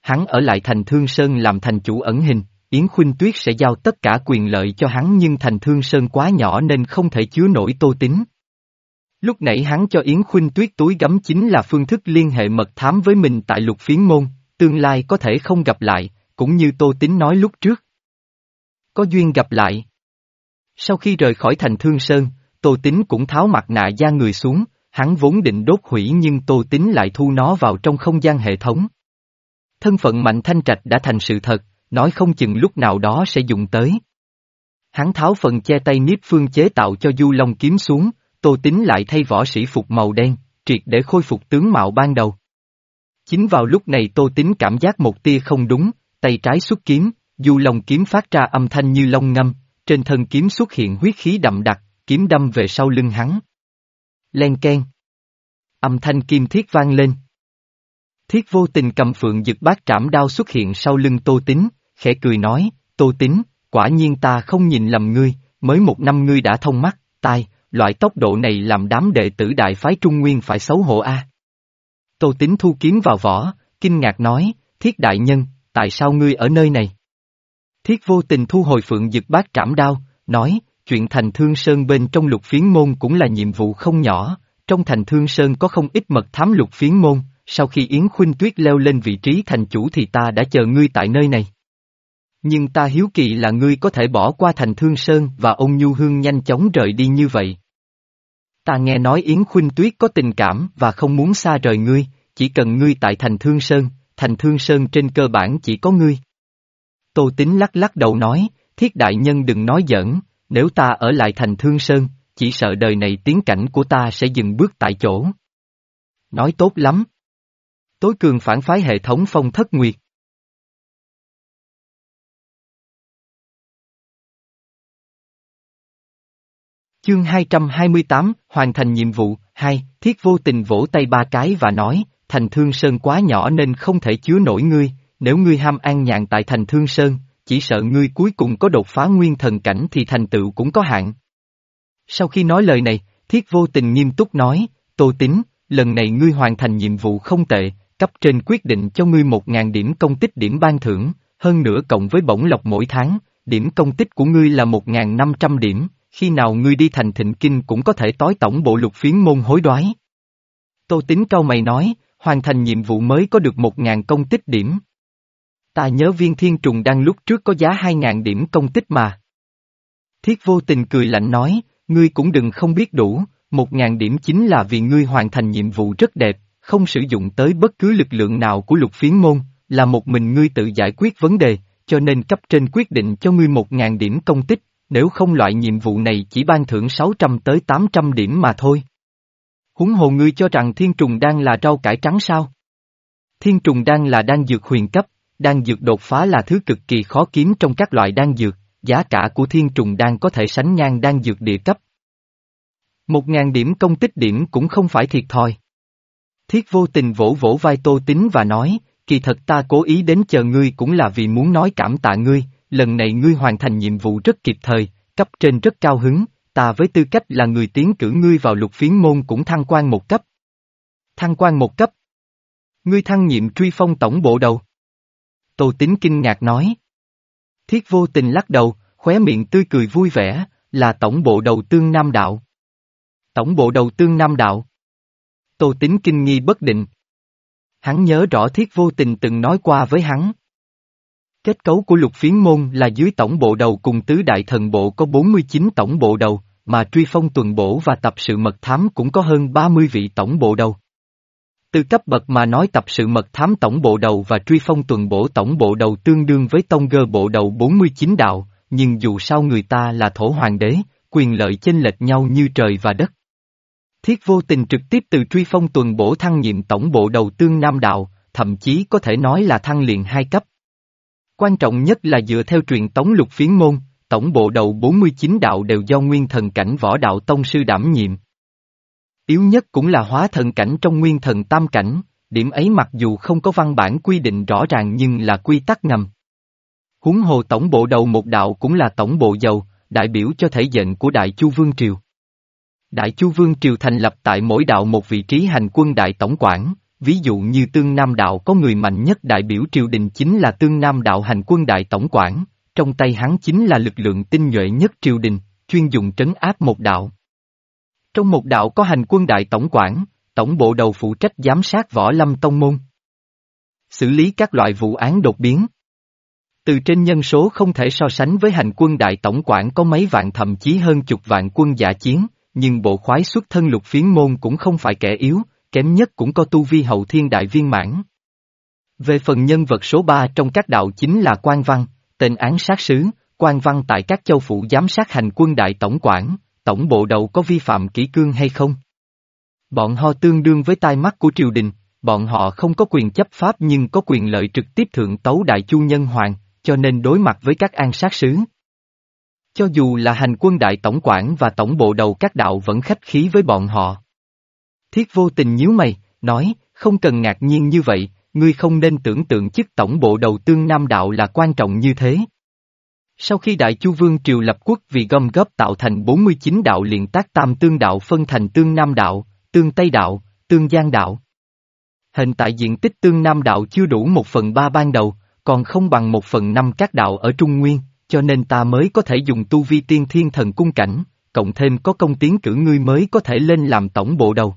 hắn ở lại thành Thương Sơn làm thành chủ ẩn hình, Yến Khuynh Tuyết sẽ giao tất cả quyền lợi cho hắn nhưng thành Thương Sơn quá nhỏ nên không thể chứa nổi Tô Tín. Lúc nãy hắn cho Yến Khuynh Tuyết túi gấm chính là phương thức liên hệ mật thám với mình tại Lục Phiến Môn, tương lai có thể không gặp lại, cũng như Tô Tín nói lúc trước. Có duyên gặp lại. Sau khi rời khỏi thành Thương Sơn, Tô Tín cũng tháo mặt nạ da người xuống, hắn vốn định đốt hủy nhưng Tô Tín lại thu nó vào trong không gian hệ thống. Thân phận Mạnh Thanh Trạch đã thành sự thật, nói không chừng lúc nào đó sẽ dùng tới. Hắn tháo phần che tay Niết Phương chế tạo cho Du Long kiếm xuống, Tô Tín lại thay võ sĩ phục màu đen, triệt để khôi phục tướng mạo ban đầu. Chính vào lúc này Tô Tín cảm giác một tia không đúng, tay trái xuất kiếm, Du Long kiếm phát ra âm thanh như long ngâm, trên thân kiếm xuất hiện huyết khí đậm đặc, kiếm đâm về sau lưng hắn. Len keng. Âm thanh kim thiết vang lên. Thiết Vô Tình cầm phượng dực bát trảm đao xuất hiện sau lưng Tô Tín, khẽ cười nói, Tô Tín, quả nhiên ta không nhìn lầm ngươi, mới một năm ngươi đã thông mắt, tai, loại tốc độ này làm đám đệ tử đại phái Trung Nguyên phải xấu hổ a. Tô Tín thu kiếm vào vỏ, kinh ngạc nói, Thiết đại nhân, tại sao ngươi ở nơi này? Thiết Vô Tình thu hồi phượng dực bát trảm đao, nói, chuyện thành Thương Sơn bên trong Lục Phiến Môn cũng là nhiệm vụ không nhỏ, trong thành Thương Sơn có không ít mật thám Lục Phiến Môn, sau khi Yến Khuynh Tuyết leo lên vị trí thành chủ thì ta đã chờ ngươi tại nơi này. Nhưng ta hiếu kỳ là ngươi có thể bỏ qua thành Thương Sơn và ôn nhu hương nhanh chóng rời đi như vậy. Ta nghe nói Yến Khuynh Tuyết có tình cảm và không muốn xa rời ngươi, chỉ cần ngươi tại thành Thương Sơn, thành Thương Sơn trên cơ bản chỉ có ngươi. Tô Tín lắc lắc đầu nói, Thiết đại nhân đừng nói giỡn, nếu ta ở lại thành Thương Sơn, chỉ sợ đời này tiến cảnh của ta sẽ dừng bước tại chỗ. Nói tốt lắm. Tối cường phản phái hệ thống Phong Thất Nguyệt. Chương hai trăm hai mươi tám, hoàn thành nhiệm vụ, hai, Thiết Vô Tình vỗ tay ba cái và nói, thành Thương Sơn quá nhỏ nên không thể chứa nổi ngươi, nếu ngươi ham an nhàn tại thành Thương Sơn, chỉ sợ ngươi cuối cùng có đột phá nguyên thần cảnh thì thành tựu cũng có hạn. Sau khi nói lời này, Thiết Vô Tình nghiêm túc nói, Tô Tín, lần này ngươi hoàn thành nhiệm vụ không tệ, cấp trên quyết định cho ngươi một ngàn điểm công tích điểm ban thưởng, hơn nữa cộng với bổng lộc mỗi tháng, điểm công tích của ngươi là một ngàn năm trăm điểm, khi nào ngươi đi thành Thịnh Kinh cũng có thể tối tổng bộ Lục Phiến Môn hối đoái. Tô Tín cau mày nói, hoàn thành nhiệm vụ mới có được một ngàn công tích điểm. Ta nhớ viên thiên trùng đan lúc trước có giá hai ngàn điểm công tích mà. Thiết Vô Tình cười lạnh nói, ngươi cũng đừng không biết đủ, một ngàn điểm chính là vì ngươi hoàn thành nhiệm vụ rất đẹp, không sử dụng tới bất cứ lực lượng nào của Lục Phiến Môn, là một mình ngươi tự giải quyết vấn đề, cho nên cấp trên quyết định cho ngươi một ngàn điểm công tích, nếu không loại nhiệm vụ này chỉ ban thưởng sáu trăm tới tám trăm điểm mà thôi. Huống hồ ngươi cho rằng thiên trùng đan là rau cải trắng sao? Thiên trùng đan là đan dược huyền cấp, đan dược đột phá là thứ cực kỳ khó kiếm trong các loại đan dược, giá cả của thiên trùng đan có thể sánh ngang đan dược địa cấp. Một ngàn điểm công tích điểm cũng không phải thiệt thòi. Thiết Vô Tình vỗ vỗ vai Tô Tín và nói, kỳ thật ta cố ý đến chờ ngươi cũng là vì muốn nói cảm tạ ngươi, lần này ngươi hoàn thành nhiệm vụ rất kịp thời, cấp trên rất cao hứng, ta với tư cách là người tiến cử ngươi vào Lục Phiến Môn cũng thăng quan một cấp. Thăng quan một cấp? Ngươi thăng nhiệm truy phong tổng bộ đầu. Tô Tín kinh ngạc nói. Thiết Vô Tình lắc đầu, khóe miệng tươi cười vui vẻ, là tổng bộ đầu Tương Nam Đạo. Tổng bộ đầu Tương Nam Đạo. Tô Tín kinh nghi bất định. Hắn nhớ rõ Thiết Vô Tình từng nói qua với hắn. Kết cấu của Lục Phiến Môn là dưới tổng bộ đầu cùng tứ đại thần bộ có bốn mươi chín tổng bộ đầu, mà truy phong tuần bổ và tập sự mật thám cũng có hơn ba mươi vị tổng bộ đầu. Từ cấp bậc mà nói tập sự mật thám tổng bộ đầu và truy phong tuần bổ tổng bộ đầu tương đương với tông gơ bộ đầu bốn mươi chín đạo, nhưng dù sao người ta là thổ hoàng đế, quyền lợi chênh lệch nhau như trời và đất. Thiết Vô Tình trực tiếp từ truy phong tuần bổ thăng nhiệm tổng bộ đầu Tương Nam Đạo, thậm chí có thể nói là thăng liền hai cấp. Quan trọng nhất là dựa theo truyền tống Lục Phiến Môn, tổng bộ đầu bốn mươi chín đạo đều do nguyên thần cảnh võ đạo tông sư đảm nhiệm. Yếu nhất cũng là hóa thần cảnh trong nguyên thần tam cảnh, điểm ấy mặc dù không có văn bản quy định rõ ràng nhưng là quy tắc ngầm. Huống hồ tổng bộ đầu một đạo cũng là tổng bộ dầu, đại biểu cho thể diện của Đại Chu Vương Triều. Đại Chu Vương Triều thành lập tại mỗi đạo một vị trí hành quân đại tổng quản, ví dụ như Tương Nam đạo có người mạnh nhất đại biểu triều đình chính là Tương Nam đạo hành quân đại tổng quản, trong tay hắn chính là lực lượng tinh nhuệ nhất triều đình, chuyên dùng trấn áp một đạo. Trong một đạo có hành quân đại tổng quản, tổng bộ đầu phụ trách giám sát võ lâm tông môn, xử lý các loại vụ án đột biến. Từ trên nhân số không thể so sánh với hành quân đại tổng quản có mấy vạn thậm chí hơn chục vạn quân dã chiến, nhưng bộ khoái xuất thân Lục Phiến môn cũng không phải kẻ yếu, kém nhất cũng có tu vi hậu thiên đại viên mãn. Về phần nhân vật số ba trong các đạo chính là Quan Văn, tên án sát sứ. Quan Văn tại các châu phủ giám sát hành quân đại tổng quản, tổng bộ đầu có vi phạm kỷ cương hay không. Bọn họ tương đương với tai mắt của triều đình, bọn họ không có quyền chấp pháp nhưng có quyền lợi trực tiếp thượng tấu đại chu nhân hoàng, cho nên đối mặt với các an sát sứ. Cho dù là hành quân đại tổng quản và tổng bộ đầu các đạo vẫn khách khí với bọn họ. Thiết Vô Tình nhíu mày, nói, không cần ngạc nhiên như vậy, ngươi không nên tưởng tượng chức tổng bộ đầu Tương Nam đạo là quan trọng như thế. Sau khi Đại Chu Vương triều lập quốc vì gom góp tạo thành bốn mươi chín đạo liền tác tam tương đạo phân thành Tương Nam đạo, Tương Tây đạo, Tương Giang đạo. Hiện tại diện tích Tương Nam đạo chưa đủ một phần ba ban đầu, còn không bằng một phần năm các đạo ở Trung Nguyên, cho nên ta mới có thể dùng tu vi tiên thiên thần cung cảnh, cộng thêm có công tiến cử ngươi mới có thể lên làm tổng bộ đầu.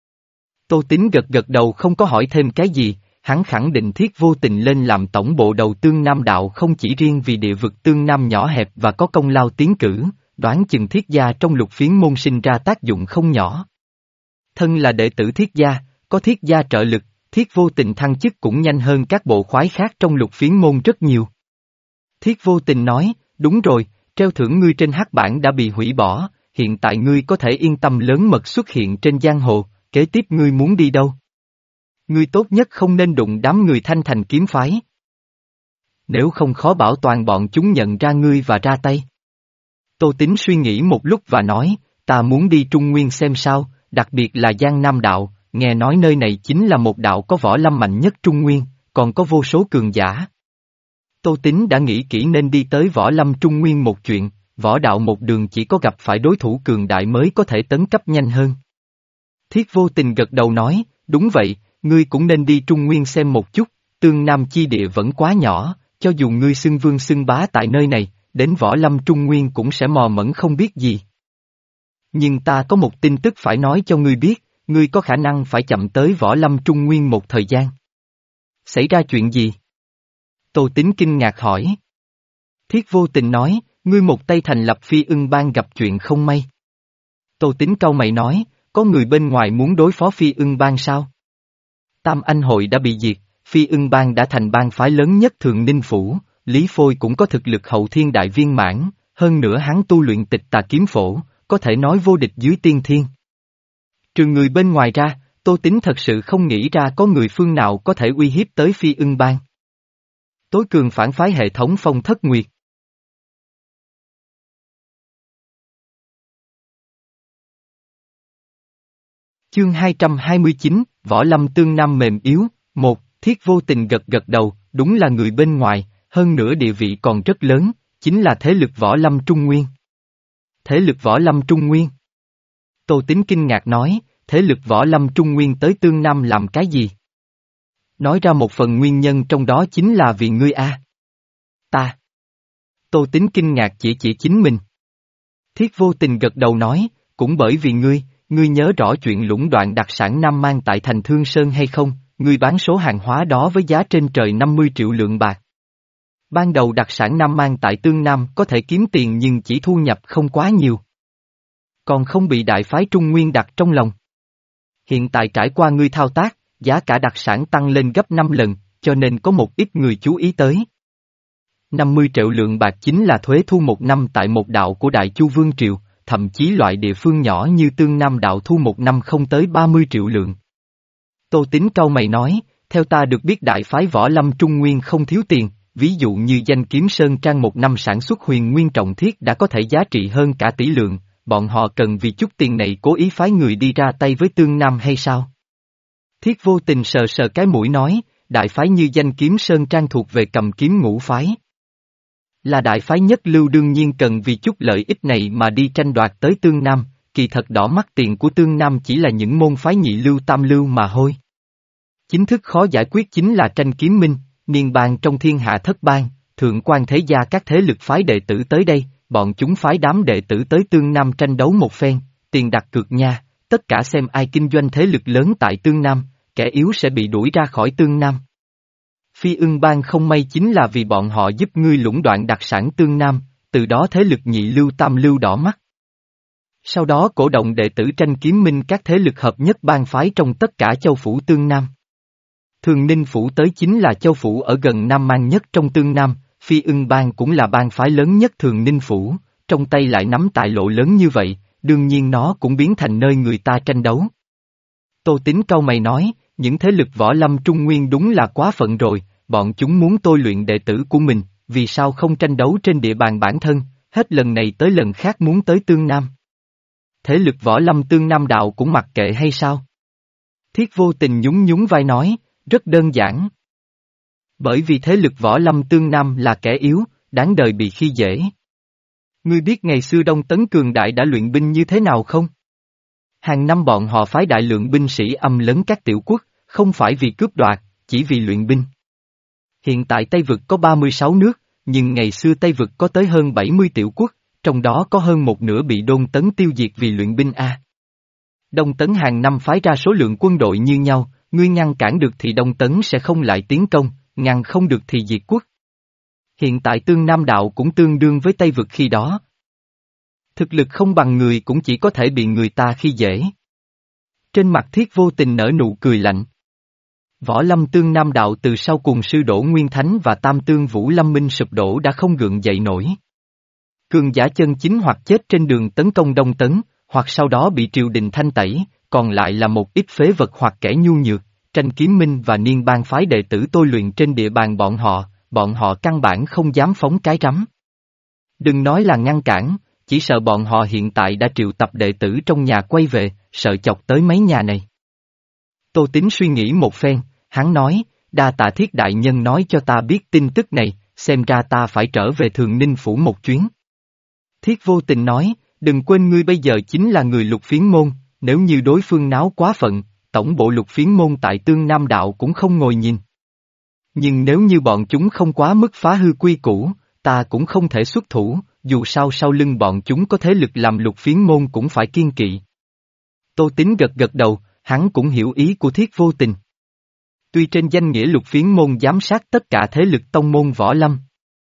Tô Tín gật gật đầu không có hỏi thêm cái gì, hắn khẳng định Thiết Vô Tình lên làm tổng bộ đầu Tương Nam đạo không chỉ riêng vì địa vực Tương Nam nhỏ hẹp và có công lao tiến cử, đoán chừng Thiết gia trong Lục Phiến môn sinh ra tác dụng không nhỏ. Thân là đệ tử Thiết gia, có Thiết gia trợ lực, Thiết Vô Tình thăng chức cũng nhanh hơn các bộ khoái khác trong Lục Phiến môn rất nhiều. Thiết Vô Tình nói, đúng rồi, treo thưởng ngươi trên hắc bảng đã bị hủy bỏ, hiện tại ngươi có thể yên tâm lớn mật xuất hiện trên giang hồ, kế tiếp ngươi muốn đi đâu? Ngươi tốt nhất không nên đụng đám người Thanh Thành kiếm phái. Nếu không khó bảo toàn bọn chúng nhận ra ngươi và ra tay. Tô Tín suy nghĩ một lúc và nói, ta muốn đi Trung Nguyên xem sao, đặc biệt là Giang Nam đạo, nghe nói nơi này chính là một đạo có võ lâm mạnh nhất Trung Nguyên, còn có vô số cường giả. Tô Tín đã nghĩ kỹ nên đi tới võ lâm Trung Nguyên một chuyện, võ đạo một đường chỉ có gặp phải đối thủ cường đại mới có thể tấn cấp nhanh hơn. Thiết Vô Tình gật đầu nói, đúng vậy, ngươi cũng nên đi Trung Nguyên xem một chút, Tương Nam chi địa vẫn quá nhỏ, cho dù ngươi xưng vương xưng bá tại nơi này, đến võ lâm Trung Nguyên cũng sẽ mò mẫm không biết gì. Nhưng ta có một tin tức phải nói cho ngươi biết, ngươi có khả năng phải chậm tới võ lâm Trung Nguyên một thời gian. Xảy ra chuyện gì? Tô Tín kinh ngạc hỏi. Thiết Vô Tình nói, ngươi một tay thành lập Phi Ưng Bang gặp chuyện không may. Tô Tín cau mày nói, có người bên ngoài muốn đối phó Phi Ưng Bang sao? Tam Anh hội đã bị diệt, Phi Ưng Bang đã thành bang phái lớn nhất Thường Ninh Phủ, Lý Phôi cũng có thực lực hậu thiên đại viên mãn, hơn nữa hắn tu luyện tịch tà kiếm phổ, có thể nói vô địch dưới tiên thiên. Trừ người bên ngoài ra, Tô Tín thật sự không nghĩ ra có người phương nào có thể uy hiếp tới Phi Ưng Bang. Tối cường phản phái hệ thống Phong Thất Nguyệt. Chương hai trăm hai mươi chín, Võ Lâm Tương Nam mềm yếu, một, Thiết Vô Tình gật gật đầu, đúng là người bên ngoài, hơn nữa địa vị còn rất lớn, chính là thế lực Võ Lâm Trung Nguyên. Thế lực Võ Lâm Trung Nguyên? Tô Tín kinh ngạc nói, thế lực Võ Lâm Trung Nguyên tới Tương Nam làm cái gì? Nói ra một phần nguyên nhân trong đó chính là vì ngươi a. Ta. Tô Tín kinh ngạc chỉ chỉ chính mình. Thiết Vô Tình gật đầu nói, cũng bởi vì ngươi, ngươi nhớ rõ chuyện lũng đoạn đặc sản Nam Mang tại thành Thương Sơn hay không, ngươi bán số hàng hóa đó với giá trên trời năm mươi triệu lượng bạc. Ban đầu đặc sản Nam Mang tại Tương Nam có thể kiếm tiền nhưng chỉ thu nhập không quá nhiều. Còn không bị đại phái Trung Nguyên đặt trong lòng. Hiện tại trải qua ngươi thao tác, giá cả đặc sản tăng lên gấp năm lần, cho nên có một ít người chú ý tới. năm mươi triệu lượng bạc chính là thuế thu một năm tại một đạo của Đại Chu Vương Triều, thậm chí loại địa phương nhỏ như Tương Nam đạo thu một năm không tới ba mươi triệu lượng. Tô Tín cau mày nói, theo ta được biết đại phái Võ Lâm Trung Nguyên không thiếu tiền, ví dụ như danh kiếm Sơn Trang một năm sản xuất huyền nguyên trọng thiết đã có thể giá trị hơn cả tỷ lượng, bọn họ cần vì chút tiền này cố ý phái người đi ra tay với Tương Nam hay sao? Thiết Vô Tình sờ sờ cái mũi nói, đại phái như danh kiếm Sơn Trang thuộc về cầm kiếm ngũ phái. Là đại phái nhất lưu đương nhiên cần vì chút lợi ích này mà đi tranh đoạt tới Tương Nam, kỳ thật đỏ mắt tiền của Tương Nam chỉ là những môn phái nhị lưu tam lưu mà thôi. Chính thức khó giải quyết chính là tranh kiếm minh, niên bang trong thiên hạ thất bang, thượng quan thế gia các thế lực phái đệ tử tới đây, bọn chúng phái đám đệ tử tới Tương Nam tranh đấu một phen, tiền đặt cược nha, tất cả xem ai kinh doanh thế lực lớn tại Tương Nam, kẻ yếu sẽ bị đuổi ra khỏi Tương Nam. Phi ưng bang không may chính là vì bọn họ giúp ngươi lũng đoạn đặc sản Tương Nam, từ đó thế lực nhị lưu tam lưu đỏ mắt. Sau đó cổ động đệ tử tranh kiếm minh các thế lực hợp nhất bang phái trong tất cả châu phủ Tương Nam. Thường Ninh Phủ tới chính là châu phủ ở gần Nam Mang nhất trong Tương Nam, Phi ưng bang cũng là bang phái lớn nhất Thường Ninh Phủ, trong tay lại nắm tài lộ lớn như vậy, đương nhiên nó cũng biến thành nơi người ta tranh đấu. Tô Tín cau mày nói, những thế lực võ lâm Trung Nguyên đúng là quá phận rồi, bọn chúng muốn tôi luyện đệ tử của mình, vì sao không tranh đấu trên địa bàn bản thân, hết lần này tới lần khác muốn tới Tương Nam. Thế lực võ lâm Tương Nam đạo cũng mặc kệ hay sao? Thiết Vô Tình nhún nhún vai nói, rất đơn giản. Bởi vì thế lực võ lâm Tương Nam là kẻ yếu, đáng đời bị khi dễ. Ngươi biết ngày xưa Đông Tấn Cường Đại đã luyện binh như thế nào không? Hàng năm bọn họ phái đại lượng binh sĩ âm lấn các tiểu quốc, không phải vì cướp đoạt, chỉ vì luyện binh. Hiện tại Tây Vực có ba mươi sáu nước, nhưng ngày xưa Tây Vực có tới hơn bảy mươi tiểu quốc, trong đó có hơn một nửa bị Đông Tấn tiêu diệt vì luyện binh A. Đông Tấn hàng năm phái ra số lượng quân đội như nhau, ngươi ngăn cản được thì Đông Tấn sẽ không lại tiến công, ngăn không được thì diệt quốc. Hiện tại Tương Nam đạo cũng tương đương với Tây Vực khi đó. Thực lực không bằng người cũng chỉ có thể bị người ta khi dễ. Trên mặt Thiết Vô Tình nở nụ cười lạnh. Võ lâm Tương Nam đạo từ sau cùng sư Đỗ Nguyên Thánh và Tam Tương Vũ Lâm Minh sụp đổ đã không gượng dậy nổi. Cường giả chân chính hoặc chết trên đường tấn công Đông Tấn, hoặc sau đó bị triều đình thanh tẩy, còn lại là một ít phế vật hoặc kẻ nhu nhược, tranh kiếm minh và niên bang phái đệ tử tôi luyện trên địa bàn bọn họ, bọn họ căn bản không dám phóng cái rắm. Đừng nói là ngăn cản, chỉ sợ bọn họ hiện tại đã triệu tập đệ tử trong nhà quay về, sợ chọc tới mấy nhà này. Tô Tín suy nghĩ một phen, hắn nói, đa tạ Thiết đại nhân nói cho ta biết tin tức này, xem ra ta phải trở về Thường Ninh Phủ một chuyến. Thiết Vô Tình nói, đừng quên ngươi bây giờ chính là người Lục Phiến môn, nếu như đối phương náo quá phận, tổng bộ Lục Phiến môn tại Tương Nam đạo cũng không ngồi nhìn. Nhưng nếu như bọn chúng không quá mức phá hư quy củ, ta cũng không thể xuất thủ, dù sao sau lưng bọn chúng có thế lực làm Lục Phiến môn cũng phải kiên kỵ. Tô Tín gật gật đầu, hắn cũng hiểu ý của Thiết Vô Tình. Tuy trên danh nghĩa Lục Phiến môn giám sát tất cả thế lực tông môn võ lâm,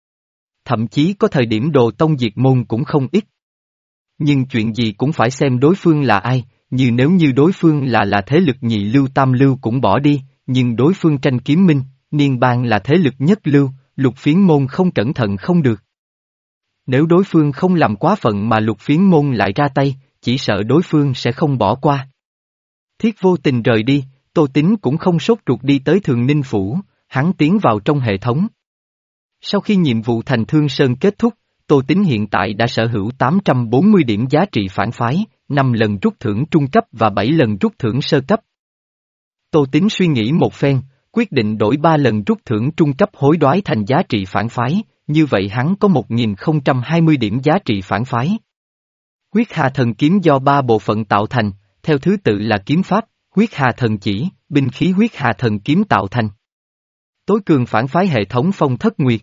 thậm chí có thời điểm đồ tông diệt môn cũng không ít. Nhưng chuyện gì cũng phải xem đối phương là ai, như nếu như đối phương là là thế lực nhị lưu tam lưu cũng bỏ đi, nhưng đối phương tranh kiếm minh, niên bang là thế lực nhất lưu, Lục Phiến môn không cẩn thận không được. Nếu đối phương không làm quá phận mà Lục Phiến môn lại ra tay, chỉ sợ đối phương sẽ không bỏ qua. Thiết Vô Tình rời đi, Tô Tín cũng không sốt ruột đi tới Thường Ninh Phủ, hắn tiến vào trong hệ thống. Sau khi nhiệm vụ thành Thương Sơn kết thúc, Tô Tín hiện tại đã sở hữu tám trăm bốn mươi điểm giá trị phản phái, năm lần rút thưởng trung cấp và bảy lần rút thưởng sơ cấp. Tô Tín suy nghĩ một phen, quyết định đổi ba lần rút thưởng trung cấp hối đoái thành giá trị phản phái, như vậy hắn có một nghìn không trăm hai mươi điểm giá trị phản phái. Huyết Hà Thần Kiếm do ba bộ phận tạo thành, theo thứ tự là kiếm pháp, Huyết Hà Thần Chỉ, binh khí Huyết Hà Thần Kiếm tạo thành. Tối cường phản phái hệ thống Phong Thất Nguyệt.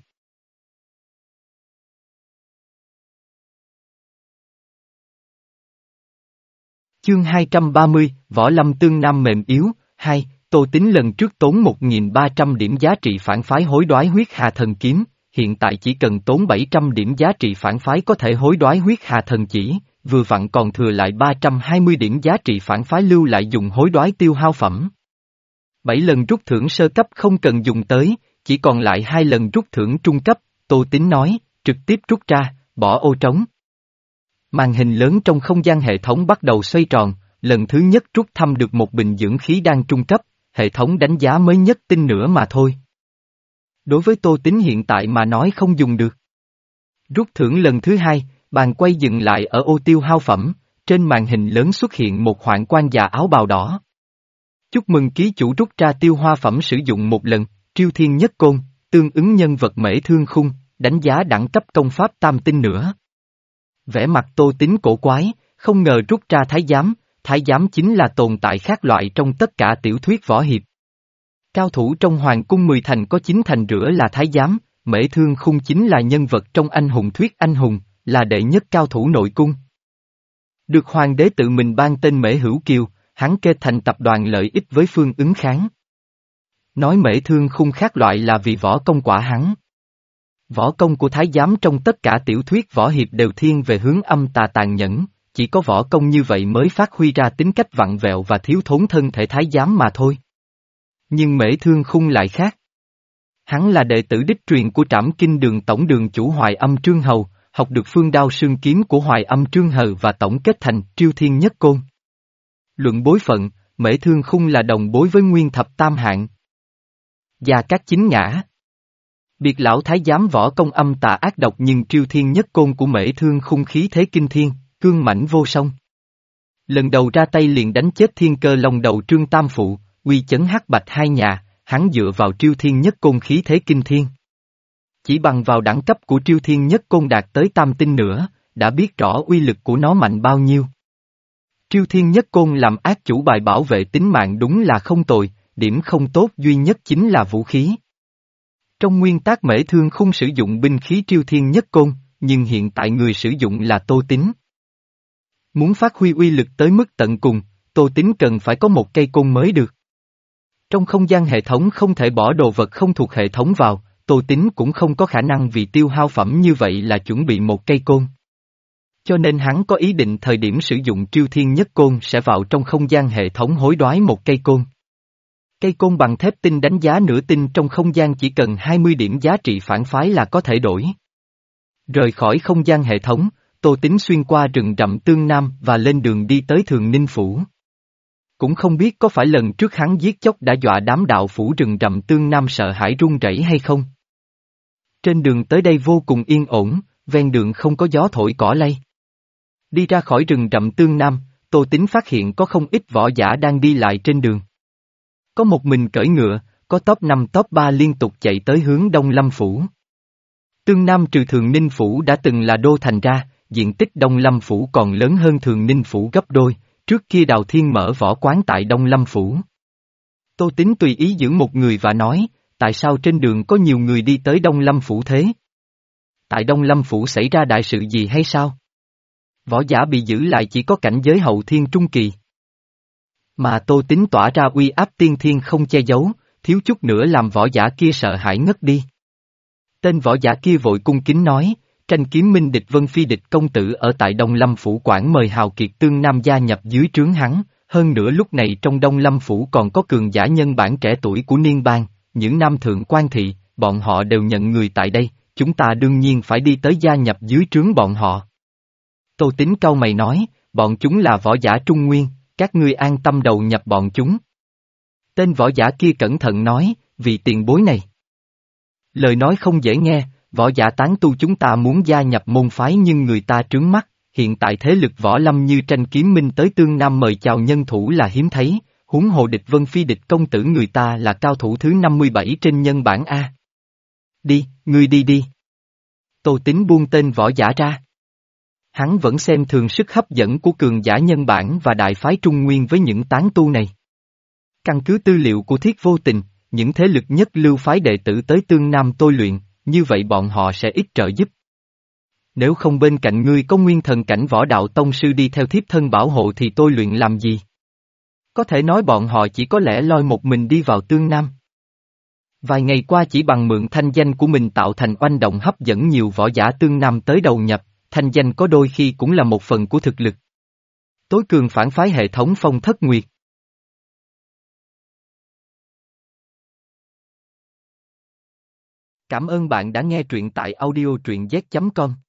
Chương hai trăm ba mươi, Võ Lâm Tương Nam mềm yếu, hai, Tô Tín lần trước tốn một nghìn ba trăm điểm giá trị phản phái hối đoái Huyết Hà Thần Kiếm, hiện tại chỉ cần tốn bảy trăm điểm giá trị phản phái có thể hối đoái Huyết Hà Thần Chỉ, vừa vặn còn thừa lại ba trăm hai mươi điểm giá trị phản phái lưu lại dùng hối đoái tiêu hao phẩm. bảy lần rút thưởng sơ cấp không cần dùng tới, chỉ còn lại hai lần rút thưởng trung cấp, Tô Tín nói, trực tiếp rút ra, bỏ ô trống. Màn hình lớn trong không gian hệ thống bắt đầu xoay tròn, lần thứ nhất rút thăm được một bình dưỡng khí đan trung cấp, hệ thống đánh giá mới nhất tinh nữa mà thôi. Đối với Tô Tín hiện tại mà nói không dùng được. Rút thưởng lần thứ hai, bàn quay dừng lại ở ô tiêu hao phẩm, trên màn hình lớn xuất hiện một hoạn quan già áo bào đỏ. Chúc mừng ký chủ rút ra tiêu hoa phẩm sử dụng một lần, Triêu Thiên Nhất Côn, tương ứng nhân vật Mễ Thương Khung, đánh giá đẳng cấp công pháp tam tinh nữa. Vẻ mặt Tô Tín cổ quái, không ngờ rút ra thái giám, thái giám chính là tồn tại khác loại trong tất cả tiểu thuyết võ hiệp. Cao thủ trong hoàng cung mười thành có chín thành rưỡi là thái giám, Mễ Thương Khung chính là nhân vật trong anh hùng thuyết anh hùng, là đệ nhất cao thủ nội cung. Được hoàng đế tự mình ban tên Mễ Hữu Kiều, hắn kết thành tập đoàn lợi ích với Phương Ứng Kháng. Nói Mễ Thương Khung khác loại là vì võ công quả hắn. Võ công của thái giám trong tất cả tiểu thuyết võ hiệp đều thiên về hướng âm tà tàn nhẫn, chỉ có võ công như vậy mới phát huy ra tính cách vặn vẹo và thiếu thốn thân thể thái giám mà thôi. Nhưng Mễ Thương Khung lại khác. Hắn là đệ tử đích truyền của Trảm Kinh Đường tổng đường chủ Hoài Âm Trương Hầu, học được phương đao sương kiếm của Hoài Âm Trương Hầu và tổng kết thành Triêu Thiên Nhất Côn. Luận bối phận, Mễ Thương Khung là đồng bối với Nguyên Thập Tam Hạng Gia Cát Chính Ngã. Biệt lão thái giám võ công âm tà ác độc nhưng Triêu Thiên Nhất Côn của Mễ Thương Khung khí thế kinh thiên, cương mãnh vô song. Lần đầu ra tay liền đánh chết Thiên Cơ Long đầu Trương Tam Phụ, uy chấn hắc bạch hai nhà, hắn dựa vào Triêu Thiên Nhất Côn khí thế kinh thiên. Chỉ bằng vào đẳng cấp của Triêu Thiên Nhất Côn đạt tới tam tinh nữa, đã biết rõ uy lực của nó mạnh bao nhiêu. Triêu Thiên Nhất Côn làm ác chủ bài bảo vệ tính mạng đúng là không tồi, điểm không tốt duy nhất chính là vũ khí. Trong nguyên tắc Mễ Thương Khung sử dụng binh khí Triêu Thiên Nhất Côn, nhưng hiện tại người sử dụng là Tô Tín. Muốn phát huy uy lực tới mức tận cùng, Tô Tín cần phải có một cây côn mới được. Trong không gian hệ thống không thể bỏ đồ vật không thuộc hệ thống vào, Tô Tín cũng không có khả năng vì tiêu hao phẩm như vậy là chuẩn bị một cây côn. Cho nên hắn có ý định thời điểm sử dụng Triêu Thiên Nhất Côn sẽ vào trong không gian hệ thống hối đoái một cây côn. Cây côn bằng thép tinh đánh giá nửa tinh trong không gian chỉ cần hai mươi điểm giá trị phản phái là có thể đổi. Rời khỏi không gian hệ thống, Tô Tín xuyên qua rừng rậm Tương Nam và lên đường đi tới Thường Ninh Phủ. Cũng không biết có phải lần trước hắn giết chóc đã dọa đám đạo phủ rừng rậm Tương Nam sợ hãi run rẩy hay không. Trên đường tới đây vô cùng yên ổn, ven đường không có gió thổi cỏ lay. Đi ra khỏi rừng rậm Tương Nam, Tô Tín phát hiện có không ít võ giả đang đi lại trên đường. Có một mình cưỡi ngựa, có top năm top ba liên tục chạy tới hướng Đông Lâm Phủ. Tương Nam trừ Thường Ninh Phủ đã từng là đô thành ra, diện tích Đông Lâm Phủ còn lớn hơn Thường Ninh Phủ gấp đôi, trước kia Đào Thiên mở võ quán tại Đông Lâm Phủ. Tô Tín tùy ý giữ một người và nói, tại sao trên đường có nhiều người đi tới Đông Lâm Phủ thế? Tại Đông Lâm Phủ xảy ra đại sự gì hay sao? Võ giả bị giữ lại chỉ có cảnh giới hậu thiên trung kỳ. Mà Tô Tín tỏa ra uy áp tiên thiên không che giấu, thiếu chút nữa làm võ giả kia sợ hãi ngất đi. Tên võ giả kia vội cung kính nói, tranh kiếm minh địch Vân Phi địch công tử ở tại Đông Lâm Phủ quản mời hào kiệt Tương Nam gia nhập dưới trướng hắn, hơn nữa lúc này trong Đông Lâm Phủ còn có cường giả nhân bản trẻ tuổi của Niên Bang, những nam thượng quan thị, bọn họ đều nhận người tại đây, chúng ta đương nhiên phải đi tới gia nhập dưới trướng bọn họ. Tô Tín cau mày nói, bọn chúng là võ giả Trung Nguyên, các ngươi an tâm đầu nhập bọn chúng. Tên võ giả kia cẩn thận nói, vì tiền bối này. Lời nói không dễ nghe, võ giả tán tu chúng ta muốn gia nhập môn phái nhưng người ta trướng mắt, hiện tại thế lực võ lâm như tranh kiếm minh tới Tương Nam mời chào nhân thủ là hiếm thấy, huống hồ địch Vân Phi địch công tử người ta là cao thủ thứ năm mươi bảy trên nhân bản A. Đi, ngươi đi đi. Tô Tín buông tên võ giả ra. Hắn vẫn xem thường sức hấp dẫn của cường giả nhân bản và đại phái Trung Nguyên với những tán tu này. Căn cứ tư liệu của Thiết Vô Tình, những thế lực nhất lưu phái đệ tử tới Tương Nam tôi luyện, như vậy bọn họ sẽ ít trợ giúp. Nếu không bên cạnh ngươi có nguyên thần cảnh võ đạo tông sư đi theo thiếp thân bảo hộ thì tôi luyện làm gì? Có thể nói bọn họ chỉ có lẽ loi một mình đi vào Tương Nam. Vài ngày qua chỉ bằng mượn thanh danh của mình tạo thành oanh động hấp dẫn nhiều võ giả Tương Nam tới đầu nhập, thanh danh có đôi khi cũng là một phần của thực lực. Tối cường phản phái hệ thống Phong Thất Nguyệt. Cảm ơn bạn đã nghe truyện tại audio truyện z chấm com.